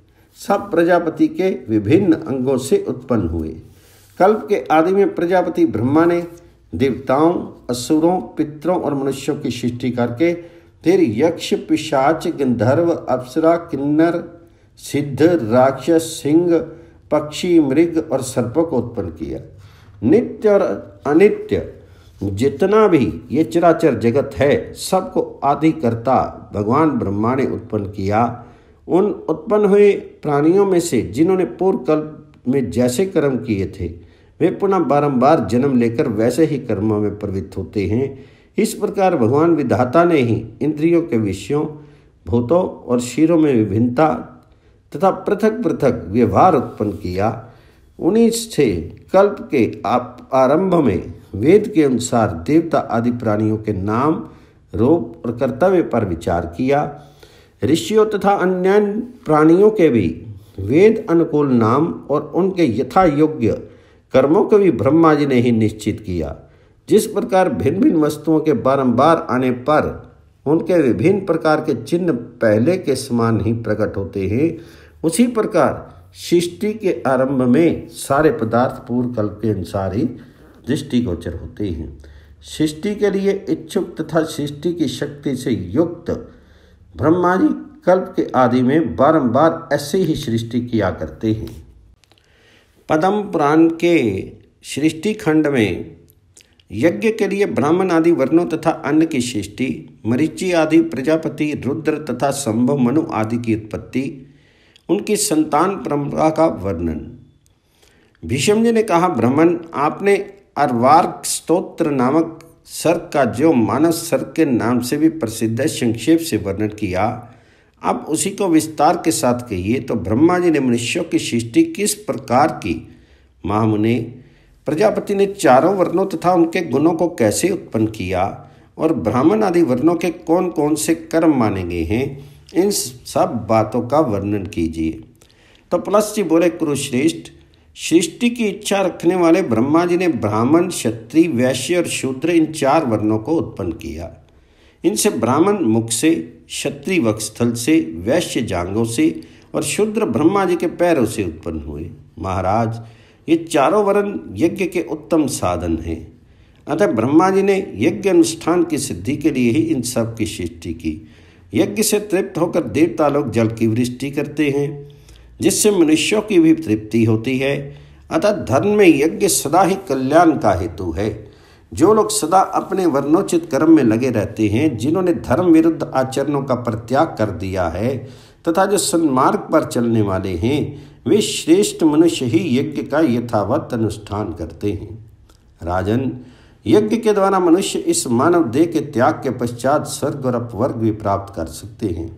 सब प्रजापति के विभिन्न अंगों से उत्पन्न हुए। कल्प के आदि में प्रजापति ब्रह्मा ने देवताओं, असुरों, पितरों और मनुष्यों की सृष्टि करके फिर यक्ष, पिशाच, गंधर्व, अप्सरा, किन्नर, सिद्ध, राक्षस, सिंह, पक्षी, मृग और सर्पों को उत्पन्न किया। नित्य और अनित्य जितना भी ये चराचर जगत है सबको आदिकर्ता भगवान ब्रह्मा ने उत्पन्न किया। उन उत्पन्न हुए प्राणियों में से जिन्होंने पूर्व कल्प में जैसे कर्म किए थे वे पुनः बारंबार जन्म लेकर वैसे ही कर्मों में प्रवृत्त होते हैं। इस प्रकार भगवान विधाता ने ही इंद्रियों के विषयों, भूतों और शीरों में विभिन्नता तथा पृथक पृथक व्यवहार उत्पन्न किया। उन्हीं से कल्प के आरंभ में वेद के अनुसार देवता आदि प्राणियों के नाम, रूप और कर्तव्य पर विचार किया। ऋषियों तथा अन्य प्राणियों के भी वेद अनुकूल नाम और उनके यथा योग्य कर्मों को भी ब्रह्मा जी ने ही निश्चित किया। जिस प्रकार भिन्न भिन्न वस्तुओं के बारंबार आने पर उनके विभिन्न प्रकार के चिन्ह पहले के समान ही प्रकट होते हैं, उसी प्रकार सृष्टि के आरंभ में सारे पदार्थ पूर्व कल्प के अनुसार ही दृष्टिगोचर होते हैं। सृष्टि के लिए इच्छुक तथा सृष्टि की शक्ति से युक्त ब्रह्मा जी कल्प के आदि में बारंबार ऐसे ही सृष्टि किया करते हैं। पद्म पुराण के सृष्टि खंड में यज्ञ के लिए ब्राह्मण आदि वर्णों तथा अन्न की सृष्टि, मरीचि आदि, प्रजापति, रुद्र तथा संभव, मनु आदि की उत्पत्ति, उनकी संतान परंपरा का वर्णन। भीष्म जी ने कहा, ब्राह्मण, आपने अर्वार्क स्तोत्र नामक सर्ग का जो मानव सर्ग के नाम से भी प्रसिद्ध है संक्षेप से वर्णन किया, अब उसी को विस्तार के साथ कहिए। तो ब्रह्मा जी ने मनुष्यों की सृष्टि किस प्रकार की, महामुने प्रजापति ने चारों वर्णों तथा उनके गुणों को कैसे उत्पन्न किया और ब्राह्मण आदि वर्णों के कौन कौन से कर्म माने गए हैं, इन सब बातों का वर्णन कीजिए। तो प्लस जी बोले, कुरुश्रेष्ठ, सृष्टि की इच्छा रखने वाले ब्रह्मा जी ने ब्राह्मण, क्षत्रिय, वैश्य और शूद्र इन चार वर्णों को उत्पन्न किया। इनसे ब्राह्मण मुख से, क्षत्रिय वक्षस्थल से, वैश्य जांघों से और शूद्र ब्रह्मा जी के पैरों से उत्पन्न हुए। महाराज, ये चारों वर्ण यज्ञ के उत्तम साधन हैं। अतः ब्रह्मा जी ने यज्ञ अनुष्ठान की सिद्धि के लिए ही इन सब की सृष्टि की। यज्ञ से तृप्त होकर देवता लोग जल की वृष्टि करते हैं, जिससे मनुष्यों की भी तृप्ति होती है। अतः धर्म में यज्ञ सदा ही कल्याण का हेतु है। जो लोग सदा अपने वर्णोचित कर्म में लगे रहते हैं, जिन्होंने धर्म विरुद्ध आचरणों का परित्याग कर दिया है तथा जो सन्मार्ग पर चलने वाले हैं, वे श्रेष्ठ मनुष्य ही यज्ञ का यथावत अनुष्ठान करते हैं। राजन, यज्ञ के द्वारा मनुष्य इस मानव देह के त्याग के पश्चात स्वर्ग और अपवर्ग भी प्राप्त कर सकते हैं।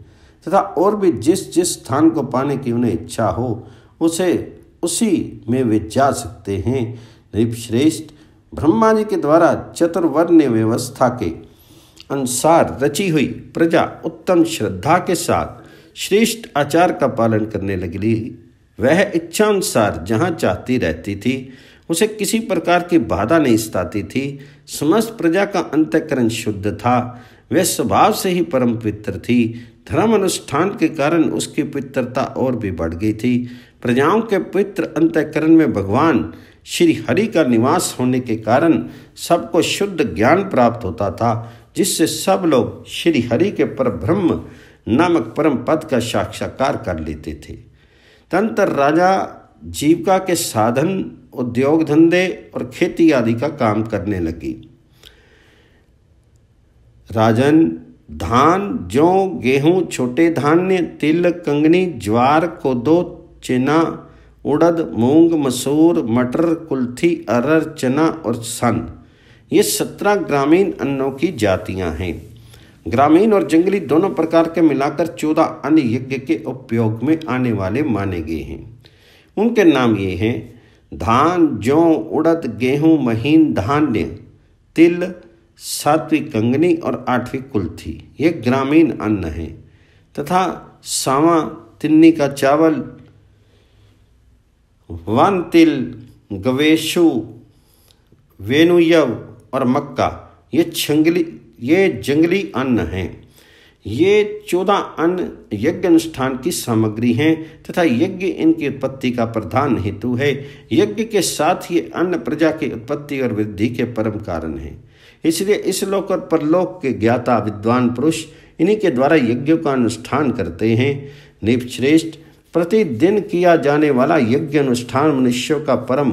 तथा और भी जिस जिस स्थान को पाने की उन्हें इच्छा हो उसे उसी में वे जा सकते हैं। नृपश्रेष्ठ, ब्रह्मा जी के द्वारा चतुर्वर्ण्य व्यवस्था के अनुसार रची हुई प्रजा उत्तम श्रद्धा के साथ श्रेष्ठ आचार का पालन करने लगी। वह इच्छा अनुसार जहाँ चाहती रहती थी, उसे किसी प्रकार की बाधा नहीं सताती थी। समस्त प्रजा का अंतःकरण शुद्ध था। वह स्वभाव से ही परम पवित्र थी। धर्म अनुष्ठान के कारण उसकी पवित्रता और भी बढ़ गई थी। प्रजाओं के पवित्र अंतःकरण में भगवान श्री हरि का निवास होने के कारण सबको शुद्ध ज्ञान प्राप्त होता था, जिससे सब लोग श्री हरि के परब्रह्म नामक परम पद का साक्षात्कार कर लेते थे। तदनंतर राजा जीविका के साधन, उद्योग धंधे और खेती आदि का काम करने लगी। राजन, धान, जौ, गेहूं, छोटे धान्य, तिल, कंगनी, ज्वार, कोदो, चना, उड़द, मूंग, मसूर, मटर, कुल्थी, अरहर, चना और सन, ये सत्रह ग्रामीण अन्नों की जातियां हैं। ग्रामीण और जंगली दोनों प्रकार के मिलाकर चौदह अन्य यज्ञ के उपयोग में आने वाले माने गए हैं। उनके नाम ये हैं: धान, जौ, उड़द, गेहूं, महीन धान्य, तिल, सातवीं कंगनी और आठवीं कुल्थी, ये ग्रामीण अन्न हैं। तथा सावा, तिन्नी का चावल, वन तिल, गवेशु, वेनुयव और मक्का, ये जंगली ये जंगली अन्न हैं। ये चौदह अन्न यज्ञ अनुष्ठान की सामग्री हैं तथा यज्ञ इनकी उत्पत्ति का प्रधान हेतु है। यज्ञ के साथ ये अन्न प्रजा की उत्पत्ति और वृद्धि के परम कारण हैं। इसलिए इस लोक और परलोक के ज्ञाता विद्वान पुरुष इन्हीं के द्वारा यज्ञों का अनुष्ठान करते हैं। नृपश्रेष्ठ, प्रतिदिन किया जाने वाला यज्ञ अनुष्ठान मनुष्यों का परम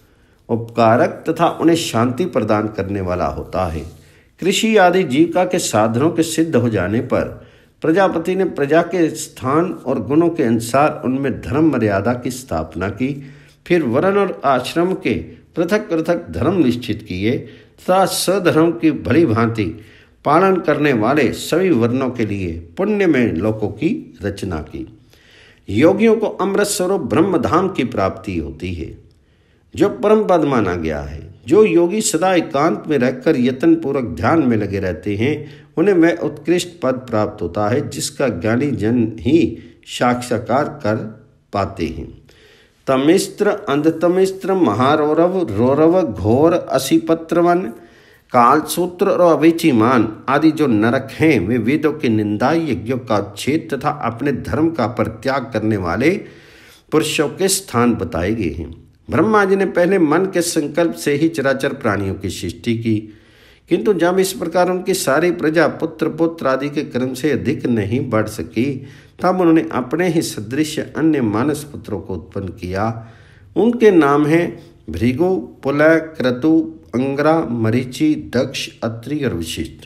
उपकारक तथा उन्हें शांति प्रदान करने वाला होता है। कृषि आदि जीविका के साधनों के सिद्ध हो जाने पर प्रजापति ने प्रजा के स्थान और गुणों के अनुसार उनमें धर्म मर्यादा की स्थापना की। फिर वर्ण और आश्रम के पृथक पृथक धर्म निश्चित किए तथा सधर्म की भली भांति पालन करने वाले सभी वर्णों के लिए पुण्य में लोकों की रचना की। योगियों को अमृत स्वरूप ब्रह्मधाम की प्राप्ति होती है, जो परम पद माना गया है। जो योगी सदा एकांत में रहकर यत्न पूर्वक ध्यान में लगे रहते हैं, उन्हें वह उत्कृष्ट पद प्राप्त होता है, जिसका ज्ञानी जन ही साक्षात्कार कर पाते हैं। तमिस्त्र, अंधतमिस्त्र, महारौरव, रौरव, घोर, असिपत्रवन, कालसूत्र और अविचिमान आदि जो नरक हैं, वे वेदों की निंदा, यज्ञों का उच्छेद तथा अपने धर्म का परित्याग करने वाले पुरुषों के स्थान बताए गए हैं। ब्रह्मा जी ने पहले मन के संकल्प से ही चराचर प्राणियों की सृष्टि की, किंतु जब इस प्रकार उनकी सारी प्रजा पुत्र पुत्र आदि के क्रम से अधिक नहीं बढ़ सकी, तब उन्होंने अपने ही सदृश अन्य मानस पुत्रों को उत्पन्न किया। उनके नाम हैं भृगु, पुलह, क्रतु, अंगरा, मरीचि, दक्ष, अत्रि और वशिष्ठ।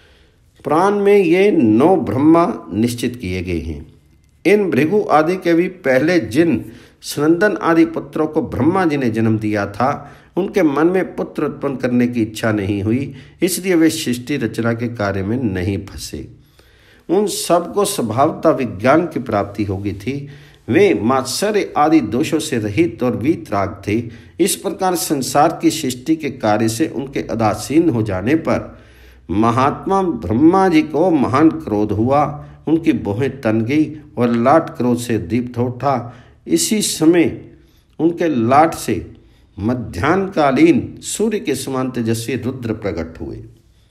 पुराण में ये नौ ब्रह्मा निश्चित किए गए हैं। इन भृगु आदि के भी पहले जिन सनंदन आदि पुत्रों को ब्रह्मा जी ने जन्म दिया था, उनके मन में पुत्र उत्पन्न करने की इच्छा नहीं हुई, इसलिए वे सृष्टि रचना के कार्य में नहीं फंसे। उन सबको स्वभावतः विज्ञान की प्राप्ति हो गई थी। वे मात्सर्य आदि दोषों से रहित और वीतराग थे। इस प्रकार संसार की सृष्टि के कार्य से उनके उदासीन हो जाने पर महात्मा ब्रह्मा जी को महान क्रोध हुआ। उनकी भौहें तन गई और लाट क्रोध से दीप्त हो उठा। इसी समय उनके लाट से मध्याह्नकालीन सूर्य के समान तेजस्वी रुद्र प्रकट हुए।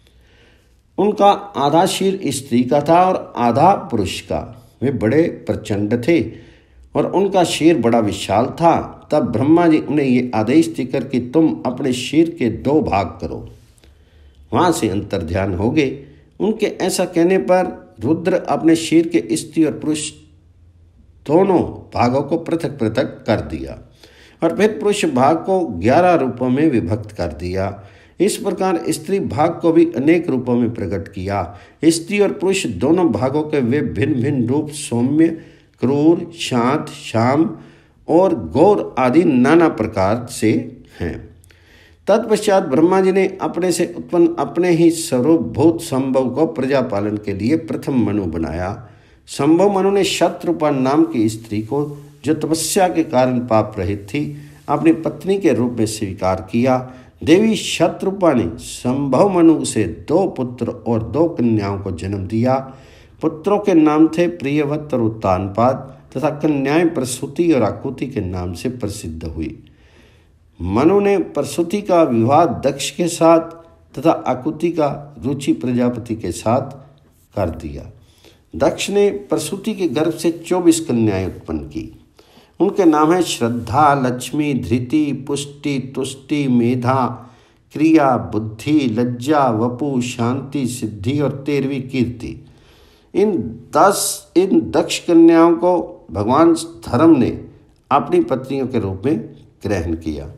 उनका आधा शीर स्त्री का था और आधा पुरुष का। वे बड़े प्रचंड थे और उनका शीर बड़ा विशाल था। तब ब्रह्मा जी उन्हें ये आदेश देकर कि तुम अपने शीर के दो भाग करो, वहाँ से अंतर ध्यान हो गए। उनके ऐसा कहने पर रुद्र अपने शीर के स्त्री और पुरुष दोनों भागों को पृथक पृथक कर दिया और फिर पुरुष भाग को ग्यारह रूपों में विभक्त कर दिया। इस प्रकार स्त्री भाग को भी अनेक रूपों में प्रकट किया। स्त्री और पुरुष दोनों भागों के वे भिन्न भिन्न रूप सौम्य, क्रूर, शांत, श्याम और गौर आदि नाना प्रकार से हैं। तत्पश्चात ब्रह्मा जी ने अपने से उत्पन्न अपने ही सर्वभूत संभव को प्रजा पालन के लिए प्रथम मनु बनाया। संभव मनु ने शत्रुपा नाम की स्त्री को, जो तपस्या के कारण पाप रहित थी, अपनी पत्नी के रूप में स्वीकार किया। देवी शत्रुपा ने संभव मनु से दो पुत्र और दो कन्याओं को जन्म दिया। पुत्रों के नाम थे प्रियव्रत और उत्तानपाद तथा कन्याएं प्रसूति और आकुति के नाम से प्रसिद्ध हुई। मनु ने प्रसूति का विवाह दक्ष के साथ तथा आकुति का रुचि प्रजापति के साथ कर दिया। दक्ष ने प्रसूति के गर्भ से चौबीस कन्याएं उत्पन्न की। उनके नाम है श्रद्धा, लक्ष्मी, धृति, पुष्टि, तुष्टि, मेधा, क्रिया, बुद्धि, लज्जा, वपु, शांति, सिद्धि और तेरहवीं कीर्ति। इन दस इन दक्ष कन्याओं को भगवान धर्म ने अपनी पत्नियों के रूप में ग्रहण किया।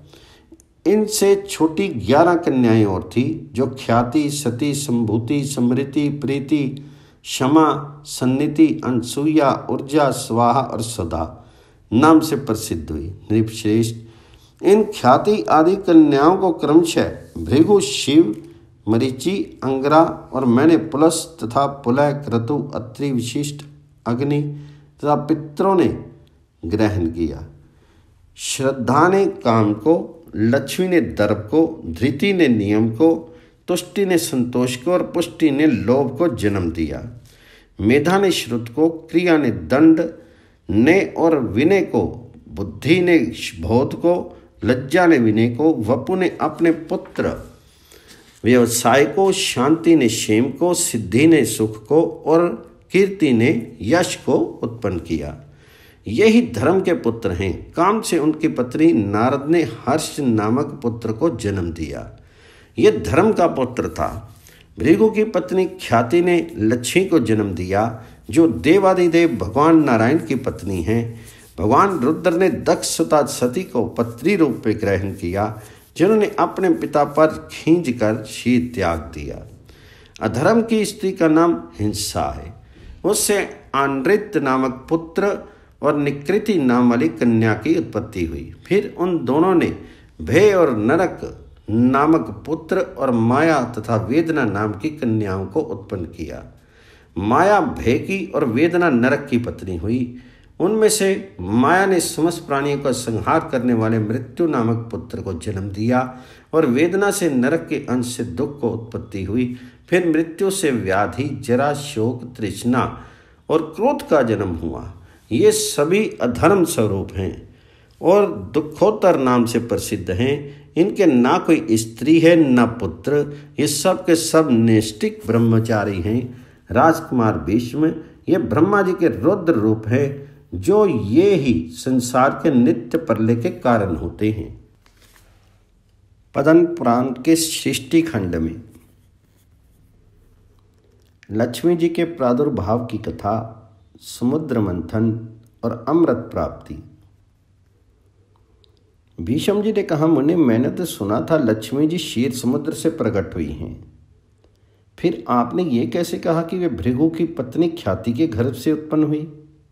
इनसे छोटी ग्यारह कन्याएं और थी, जो ख्याति, सती, संभूति, समृति, प्रीति, क्षमा, सन्निति, अनसुईया, ऊर्जा, स्वाहा और सदा नाम से प्रसिद्ध हुई। नृपश्रेष्ठ, इन ख्याति आदि कन्याओं को क्रमशः भृगु, शिव, मरीचि, अंगरा और मैंने पुलस तथा पुलय, क्रतु, अत्रि, विशिष्ट, अग्नि तथा पितरों ने ग्रहण किया। श्रद्धा ने काम को, लक्ष्मी ने दर्प को, धृति ने नियम को, तुष्टि ने संतोष को और पुष्टि ने लोभ को जन्म दिया। मेधा ने श्रुत को, क्रिया ने दंड ने और विनय को, बुद्धि ने बोध को, लज्जा ने विनय को, वपु ने अपने पुत्र व्यवसाय को, शांति ने क्षेम को, सिद्धि ने सुख को और कीर्ति ने यश को उत्पन्न किया। यही धर्म के पुत्र हैं। काम से उनकी पत्नी नारद ने हर्ष नामक पुत्र को जन्म दिया। यह धर्म का पुत्र था। भृगु की पत्नी ख्याति ने लक्ष्मी को जन्म दिया, जो देवादिदेव भगवान नारायण की पत्नी हैं। भगवान रुद्र ने दक्ष सुता सती को पत्नी रूप में ग्रहण किया, जिन्होंने अपने पिता पर खींच कर शीत त्याग दिया। अधर्म की स्त्री का नाम हिंसा है। उससे आनृत नामक पुत्र और निकृति नाम वाली कन्या की उत्पत्ति हुई। फिर उन दोनों ने भय और नरक नामक पुत्र और माया तथा वेदना नाम की कन्याओं को उत्पन्न किया। माया भय की और वेदना नरक की पत्नी हुई। उनमें से माया ने समस्त प्राणियों का संहार करने वाले मृत्यु नामक पुत्र को जन्म दिया और वेदना से नरक के अंश से दुख को उत्पत्ति हुई। फिर मृत्यु से व्याधि, जरा, शोक, तृष्णा और क्रोध का जन्म हुआ। ये सभी अधर्म स्वरूप हैं और दुखोत्तर नाम से प्रसिद्ध हैं। इनके ना कोई स्त्री है ना पुत्र। ये सब के सब नैष्टिक ब्रह्मचारी हैं। राजकुमार भीष्म ये ब्रह्मा जी के रुद्र रूप हैं, जो ये ही संसार के नित्य प्रलय के कारण होते हैं। पद्म पुराण के सृष्टि खंड में लक्ष्मी जी के प्रादुर्भाव की कथा, समुद्र मंथन और अमृत प्राप्ति। भीष्म जी ने कहा, मुनि मैंने तो सुना था लक्ष्मी जी क्षीर समुद्र से प्रकट हुई हैं, फिर आपने ये कैसे कहा कि वे भृगु की पत्नी ख्याति के गर्भ से उत्पन्न हुई?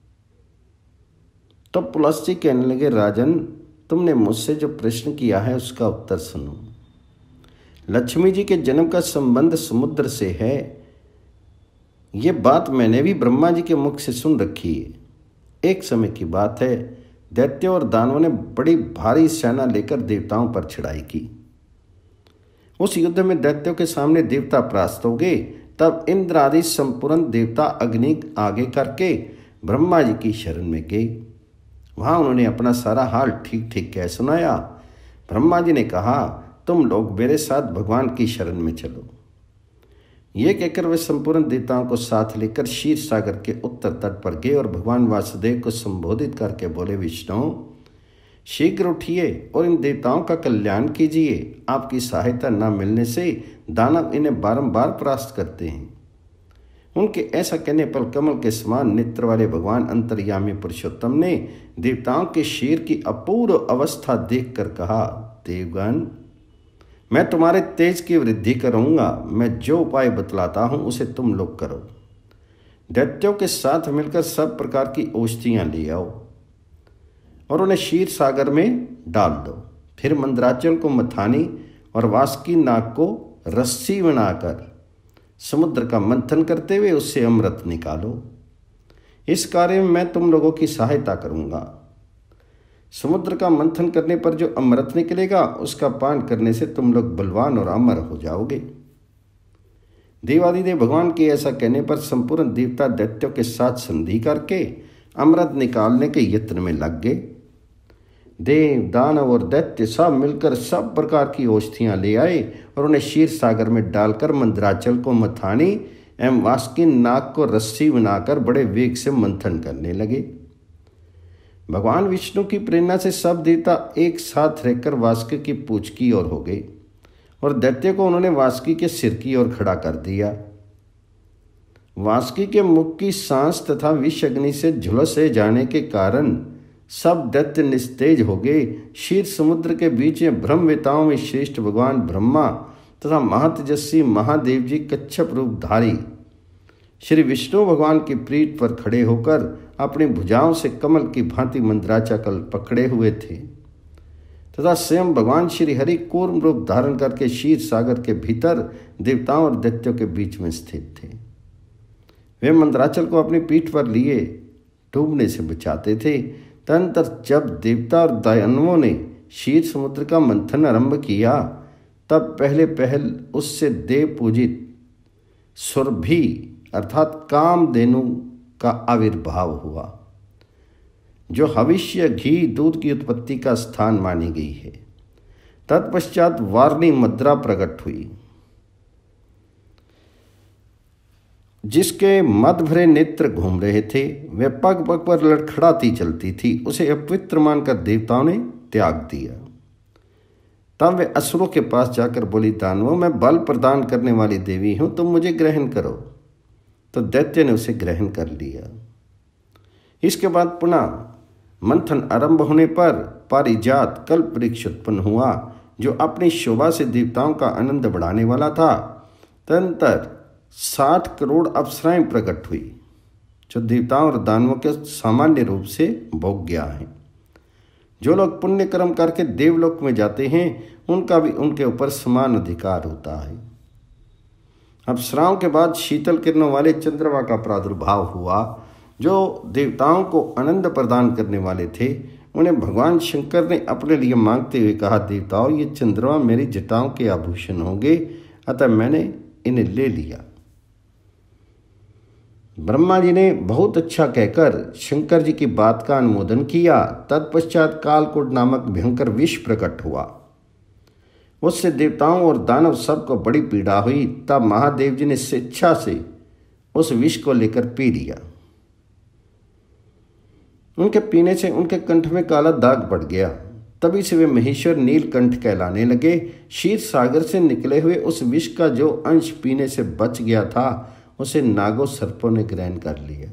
तो पुलस जी कहने लगे, राजन तुमने मुझसे जो प्रश्न किया है उसका उत्तर सुनो। लक्ष्मी जी के जन्म का संबंध समुद्र से है। ये बात मैंने भी ब्रह्मा जी के मुख से सुन रखी है। एक समय की बात है, दैत्यों और दानवों ने बड़ी भारी सेना लेकर देवताओं पर चढ़ाई की। उस युद्ध में दैत्यों के सामने देवता परास्त हो गए। तब इंद्र आदि संपूर्ण देवता अग्नि आगे करके ब्रह्मा जी की शरण में गए। वहाँ उन्होंने अपना सारा हाल ठीक ठीक कह सुनाया। ब्रह्मा जी ने कहा, तुम लोग मेरे साथ भगवान की शरण में चलो। ये कहकर वे संपूर्ण देवताओं को साथ लेकर क्षीर सागर के उत्तर तट पर गए और भगवान वासुदेव को संबोधित करके बोले, विष्णु शीघ्र उठिए और इन देवताओं का कल्याण कीजिए। आपकी सहायता न मिलने से दानव इन्हें बारंबार परास्त करते हैं। उनके ऐसा कहने पर कमल के समान नेत्र वाले भगवान अंतर्यामी पुरुषोत्तम ने देवताओं के शीर की अपूर्व अवस्था देखकर कहा, देवगण मैं तुम्हारे तेज की वृद्धि करूंगा। मैं जो उपाय बतलाता हूं उसे तुम लोग करो। दैत्यों के साथ मिलकर सब प्रकार की औषधियां ले आओ और उन्हें क्षीर सागर में डाल दो। फिर मंदराचल को मथानी और वासुकी नाग को रस्सी बनाकर समुद्र का मंथन करते हुए उससे अमृत निकालो। इस कार्य में मैं तुम लोगों की सहायता करूंगा। समुद्र का मंथन करने पर जो अमृत निकलेगा उसका पान करने से तुम लोग बलवान और अमर हो जाओगे। देवादिदेव भगवान के ऐसा कहने पर संपूर्ण देवता दैत्यों के साथ संधि करके अमृत निकालने के यत्न में लग गए। देव, दानव और दैत्य सब मिलकर सब प्रकार की औषधियां ले आए और उन्हें क्षीर सागर में डालकर मंदराचल को मथानी एवं वासुकी नाग को रस्सी बनाकर बड़े वेग से मंथन करने लगे। भगवान विष्णु की प्रेरणा से सब देवता एक साथ रहकर वासुकी की पूंछ की ओर हो गए और दैत्य को उन्होंने वासुकी के सिर की ओर खड़ा कर दिया। वासुकी के मुख की सांस तथा विष अग्नि से झुलसे जाने के कारण सब दैत्य निस्तेज हो गए। क्षीर समुद्र के बीच में ब्रह्मवेताओं में श्रेष्ठ भगवान ब्रह्मा तथा महातेजस्वी महादेव जी कच्छप रूपधारी श्री विष्णु भगवान की पीठ पर खड़े होकर अपनी भुजाओं से कमल की भांति मंदराचल पकड़े हुए थे तथा स्वयं भगवान श्री हरि कूर्म रूप धारण करके क्षीर सागर के भीतर देवताओं और दैत्यों के बीच में स्थित थे। वे मंदराचल को अपनी पीठ पर लिए डूबने से बचाते थे। तदनंतर जब देवता और दानवों ने क्षीर समुद्र का मंथन आरंभ किया तब पहले पहल उससे देव पूजित सुरभि अर्थात कामधेनु का आविर्भाव हुआ, जो हविष्य घी दूध की उत्पत्ति का स्थान मानी गई है। तत्पश्चात वारणी मद्रा प्रकट हुई, जिसके मद भरे नेत्र घूम रहे थे। वह पग पग पर लड़खड़ाती चलती थी। उसे अपवित्र मानकर देवताओं ने त्याग दिया। तब वे असुरों के पास जाकर बोली, दानवों, मैं बल प्रदान करने वाली देवी हूं, तुम मुझे ग्रहण करो। तो दैत्य ने उसे ग्रहण कर लिया। इसके बाद पुनः मंथन आरंभ होने पर पारिजात कल्प वृक्ष उत्पन्न हुआ, जो अपनी शोभा से देवताओं का आनंद बढ़ाने वाला था। तदनंतर साठ करोड़ अप्सराएं प्रकट हुई, जो देवताओं और दानवों के सामान्य रूप से भोग्या हैं। जो लोग पुण्य कर्म करके देवलोक में जाते हैं उनका भी उनके ऊपर समान अधिकार होता है। अप्सराओं के बाद शीतल किरणों वाले चंद्रमा का प्रादुर्भाव हुआ, जो देवताओं को आनंद प्रदान करने वाले थे। उन्हें भगवान शंकर ने अपने लिए मांगते हुए कहा, देवताओं, ये चंद्रमा मेरी जटाओं के आभूषण होंगे, अतः मैंने इन्हें ले लिया। ब्रह्मा जी ने बहुत अच्छा कहकर शंकर जी की बात का अनुमोदन किया। तत्पश्चात कालकूट नामक भयंकर विष प्रकट हुआ। उससे देवताओं और दानव सबको बड़ी पीड़ा हुई। तब महादेव जी ने स्वेच्छा से उस विष को लेकर पी लिया। उनके पीने से उनके कंठ में काला दाग पड़ गया। तभी से वे महेश्वर नीलकंठ कहलाने लगे। क्षीर सागर से निकले हुए उस विष का जो अंश पीने से बच गया था, उसे नागों सर्पों ने ग्रहण कर लिया।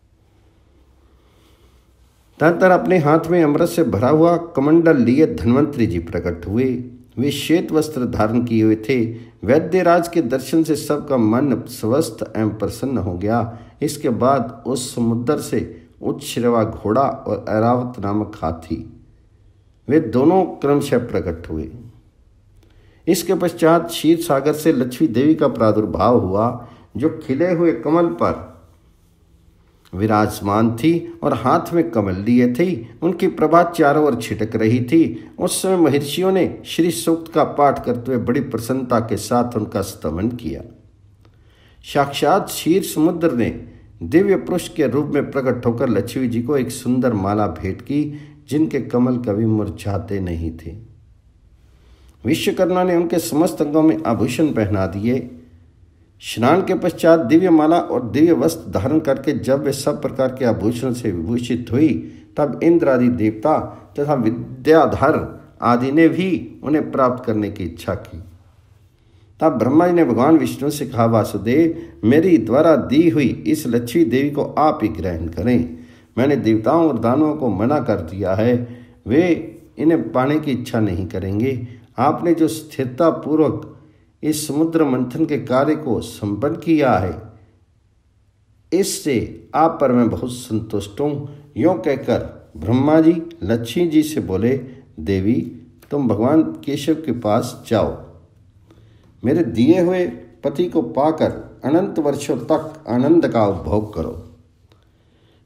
तदनंतर अपने हाथ में अमृत से भरा हुआ कमंडल लिए धन्वंतरी जी प्रकट हुए। वे श्वेत वस्त्र धारण किए हुए थे। वैद्यराज के दर्शन से सबका मन स्वस्थ एवं प्रसन्न हो गया। इसके बाद उस समुद्र से उच्छ्रवा घोड़ा और ऐरावत नामक हाथी, वे दोनों क्रमशः प्रकट हुए। इसके पश्चात क्षीर सागर से लक्ष्मी देवी का प्रादुर्भाव हुआ, जो खिले हुए कमल पर विराजमान थी और हाथ में कमल लिए थी। उनकी प्रभा चारों ओर छिटक रही थी। उस समय महर्षियों ने श्री सूक्त का पाठ करते हुए बड़ी प्रसन्नता के साथ उनका स्तमन किया। साक्षात क्षीर समुद्र ने दिव्य पुरुष के रूप में प्रकट होकर लक्ष्मी जी को एक सुंदर माला भेंट की, जिनके कमल कभी मुरझाते नहीं थे। विश्वकर्मा ने उनके समस्त अंगों में आभूषण पहना दिए। स्नान के पश्चात दिव्य माला और दिव्य वस्त्र धारण करके जब वे सब प्रकार के आभूषण से विभूषित हुई, तब इंद्र आदि देवता तथा विद्याधर आदि ने भी उन्हें प्राप्त करने की इच्छा की। तब ब्रह्मा जी ने भगवान विष्णु से कहा, वासुदेव, मेरी द्वारा दी हुई इस लक्ष्मी देवी को आप ही ग्रहण करें। मैंने देवताओं और दानवों को मना कर दिया है, वे इन्हें पाने की इच्छा नहीं करेंगे। आपने जो स्थिरता पूर्वक इस समुद्र मंथन के कार्य को संपन्न किया है, इससे आप पर मैं बहुत संतुष्ट हूँ। यों कहकर ब्रह्मा जी लक्ष्मी जी से बोले, देवी, तुम भगवान केशव के पास जाओ। मेरे दिए हुए पति को पाकर अनंत वर्षों तक आनंद का उपभोग करो।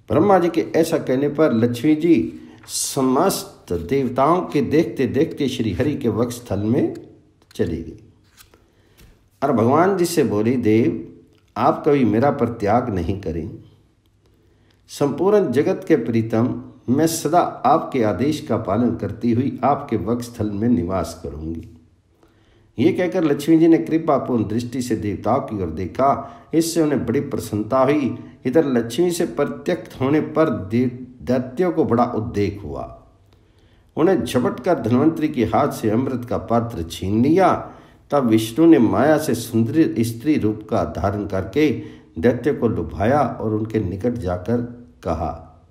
ब्रह्मा जी के ऐसा कहने पर लक्ष्मी जी समस्त देवताओं के देखते देखते श्री हरि के वक्षस्थल में चली गई और भगवान जी से बोली, देव आप कभी मेरा परित्याग नहीं करें। संपूर्ण जगत के प्रीतम, मैं सदा आपके आदेश का पालन करती हुई आपके वक्षस्थल में निवास करूंगी। ये कहकर लक्ष्मी जी ने कृपापूर्ण दृष्टि से देवताओं की ओर देखा। इससे उन्हें बड़ी प्रसन्नता हुई। इधर लक्ष्मी से प्रत्यक्ष होने पर दैत्यों को बड़ा उद्वेग हुआ। उन्हें झपट कर धन्वंतरी के हाथ से अमृत का पात्र छीन लिया। तब विष्णु ने माया से सुंदर स्त्री रूप का धारण करके दैत्य को लुभाया और उनके निकट जाकर कहा,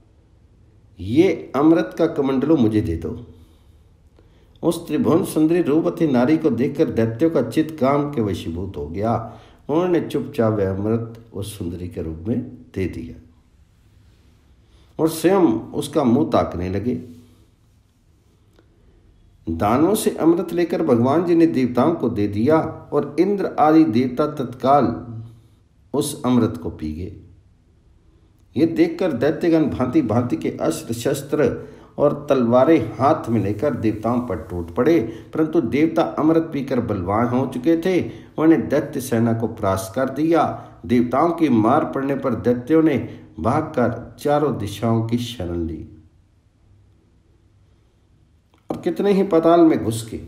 ये अमृत का कमंडलू मुझे दे दो। उस त्रिभुवन सुंदरी रूपवती नारी को देखकर दैत्यों का चित्त काम के वशीभूत हो गया। उन्होंने चुपचाप वह अमृत उस सुंदरी के रूप में दे दिया और स्वयं उसका मुंह ताकने लगे। दानवों से अमृत लेकर भगवान जी ने देवताओं को दे दिया और इंद्र आदि देवता तत्काल उस अमृत को पी गए। ये देखकर दैत्यगण भांति भांति के अस्त्र शस्त्र और तलवारें हाथ में लेकर देवताओं पर टूट पड़े, परंतु देवता अमृत पीकर बलवान हो चुके थे। उन्हें दैत्य सेना को परास्त कर दिया। देवताओं की मार पड़ने पर दैत्यों ने भागकर चारों दिशाओं की शरण ली और कितने ही पाताल में घुस गए।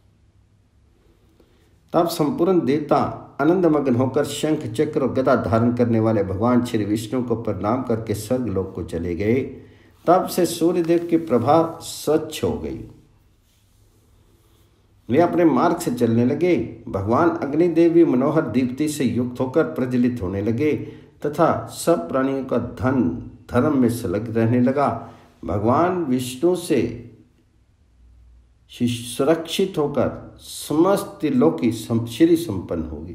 तब संपूर्ण देवता आनंदमग्न होकर शंख चक्र और गदा धारण करने वाले भगवान श्री विष्णु को प्रणाम करके स्वर्गलोक को चले गए। तब से सूर्यदेव की प्रभा स्वच्छ हो गई। वे अपने मार्ग से चलने लगे। भगवान अग्निदेव भी मनोहर दीप्ति से युक्त होकर प्रज्वलित होने लगे तथा सब प्राणियों का धन धर्म में संलग्न रहने लगा। भगवान विष्णु से सुरक्षित होकर समस्त लोकी श्री संपन्न होगी।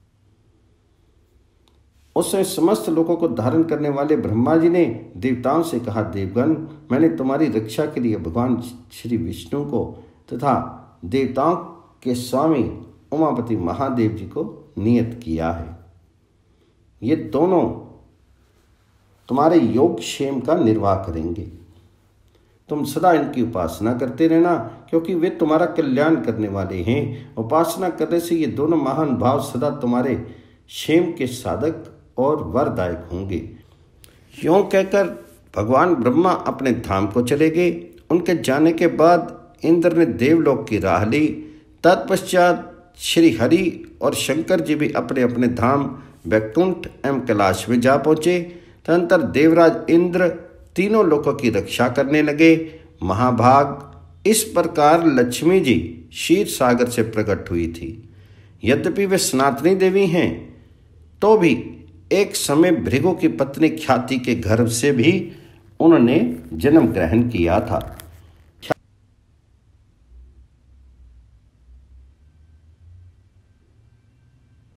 उसमें समस्त लोगों को धारण करने वाले ब्रह्मा जी ने देवताओं से कहा, देवगण, मैंने तुम्हारी रक्षा के लिए भगवान श्री विष्णु को तथा देवताओं के स्वामी उमापति महादेव जी को नियत किया है। ये दोनों तुम्हारे योग क्षेम का निर्वाह करेंगे। तुम सदा इनकी उपासना करते रहना, क्योंकि वे तुम्हारा कल्याण करने वाले हैं। उपासना करने से ये दोनों महान भाव सदा तुम्हारे क्षेम के साधक और वरदायक होंगे। यूं कहकर भगवान ब्रह्मा अपने धाम को चले गए। उनके जाने के बाद इंद्र ने देवलोक की राह ली। तत्पश्चात श्री हरि और शंकर जी भी अपने अपने धाम वैकुंठ एवं कैलाश में जा पहुंचे। तदंतर देवराज इंद्र तीनों लोकों की रक्षा करने लगे। महाभाग इस प्रकार लक्ष्मी जी क्षीर सागर से प्रकट हुई थी। यद्यपि वे सनातनी देवी हैं, तो भी एक समय भृगु की पत्नी ख्याति के गर्भ से भी उन्होंने जन्म ग्रहण किया था।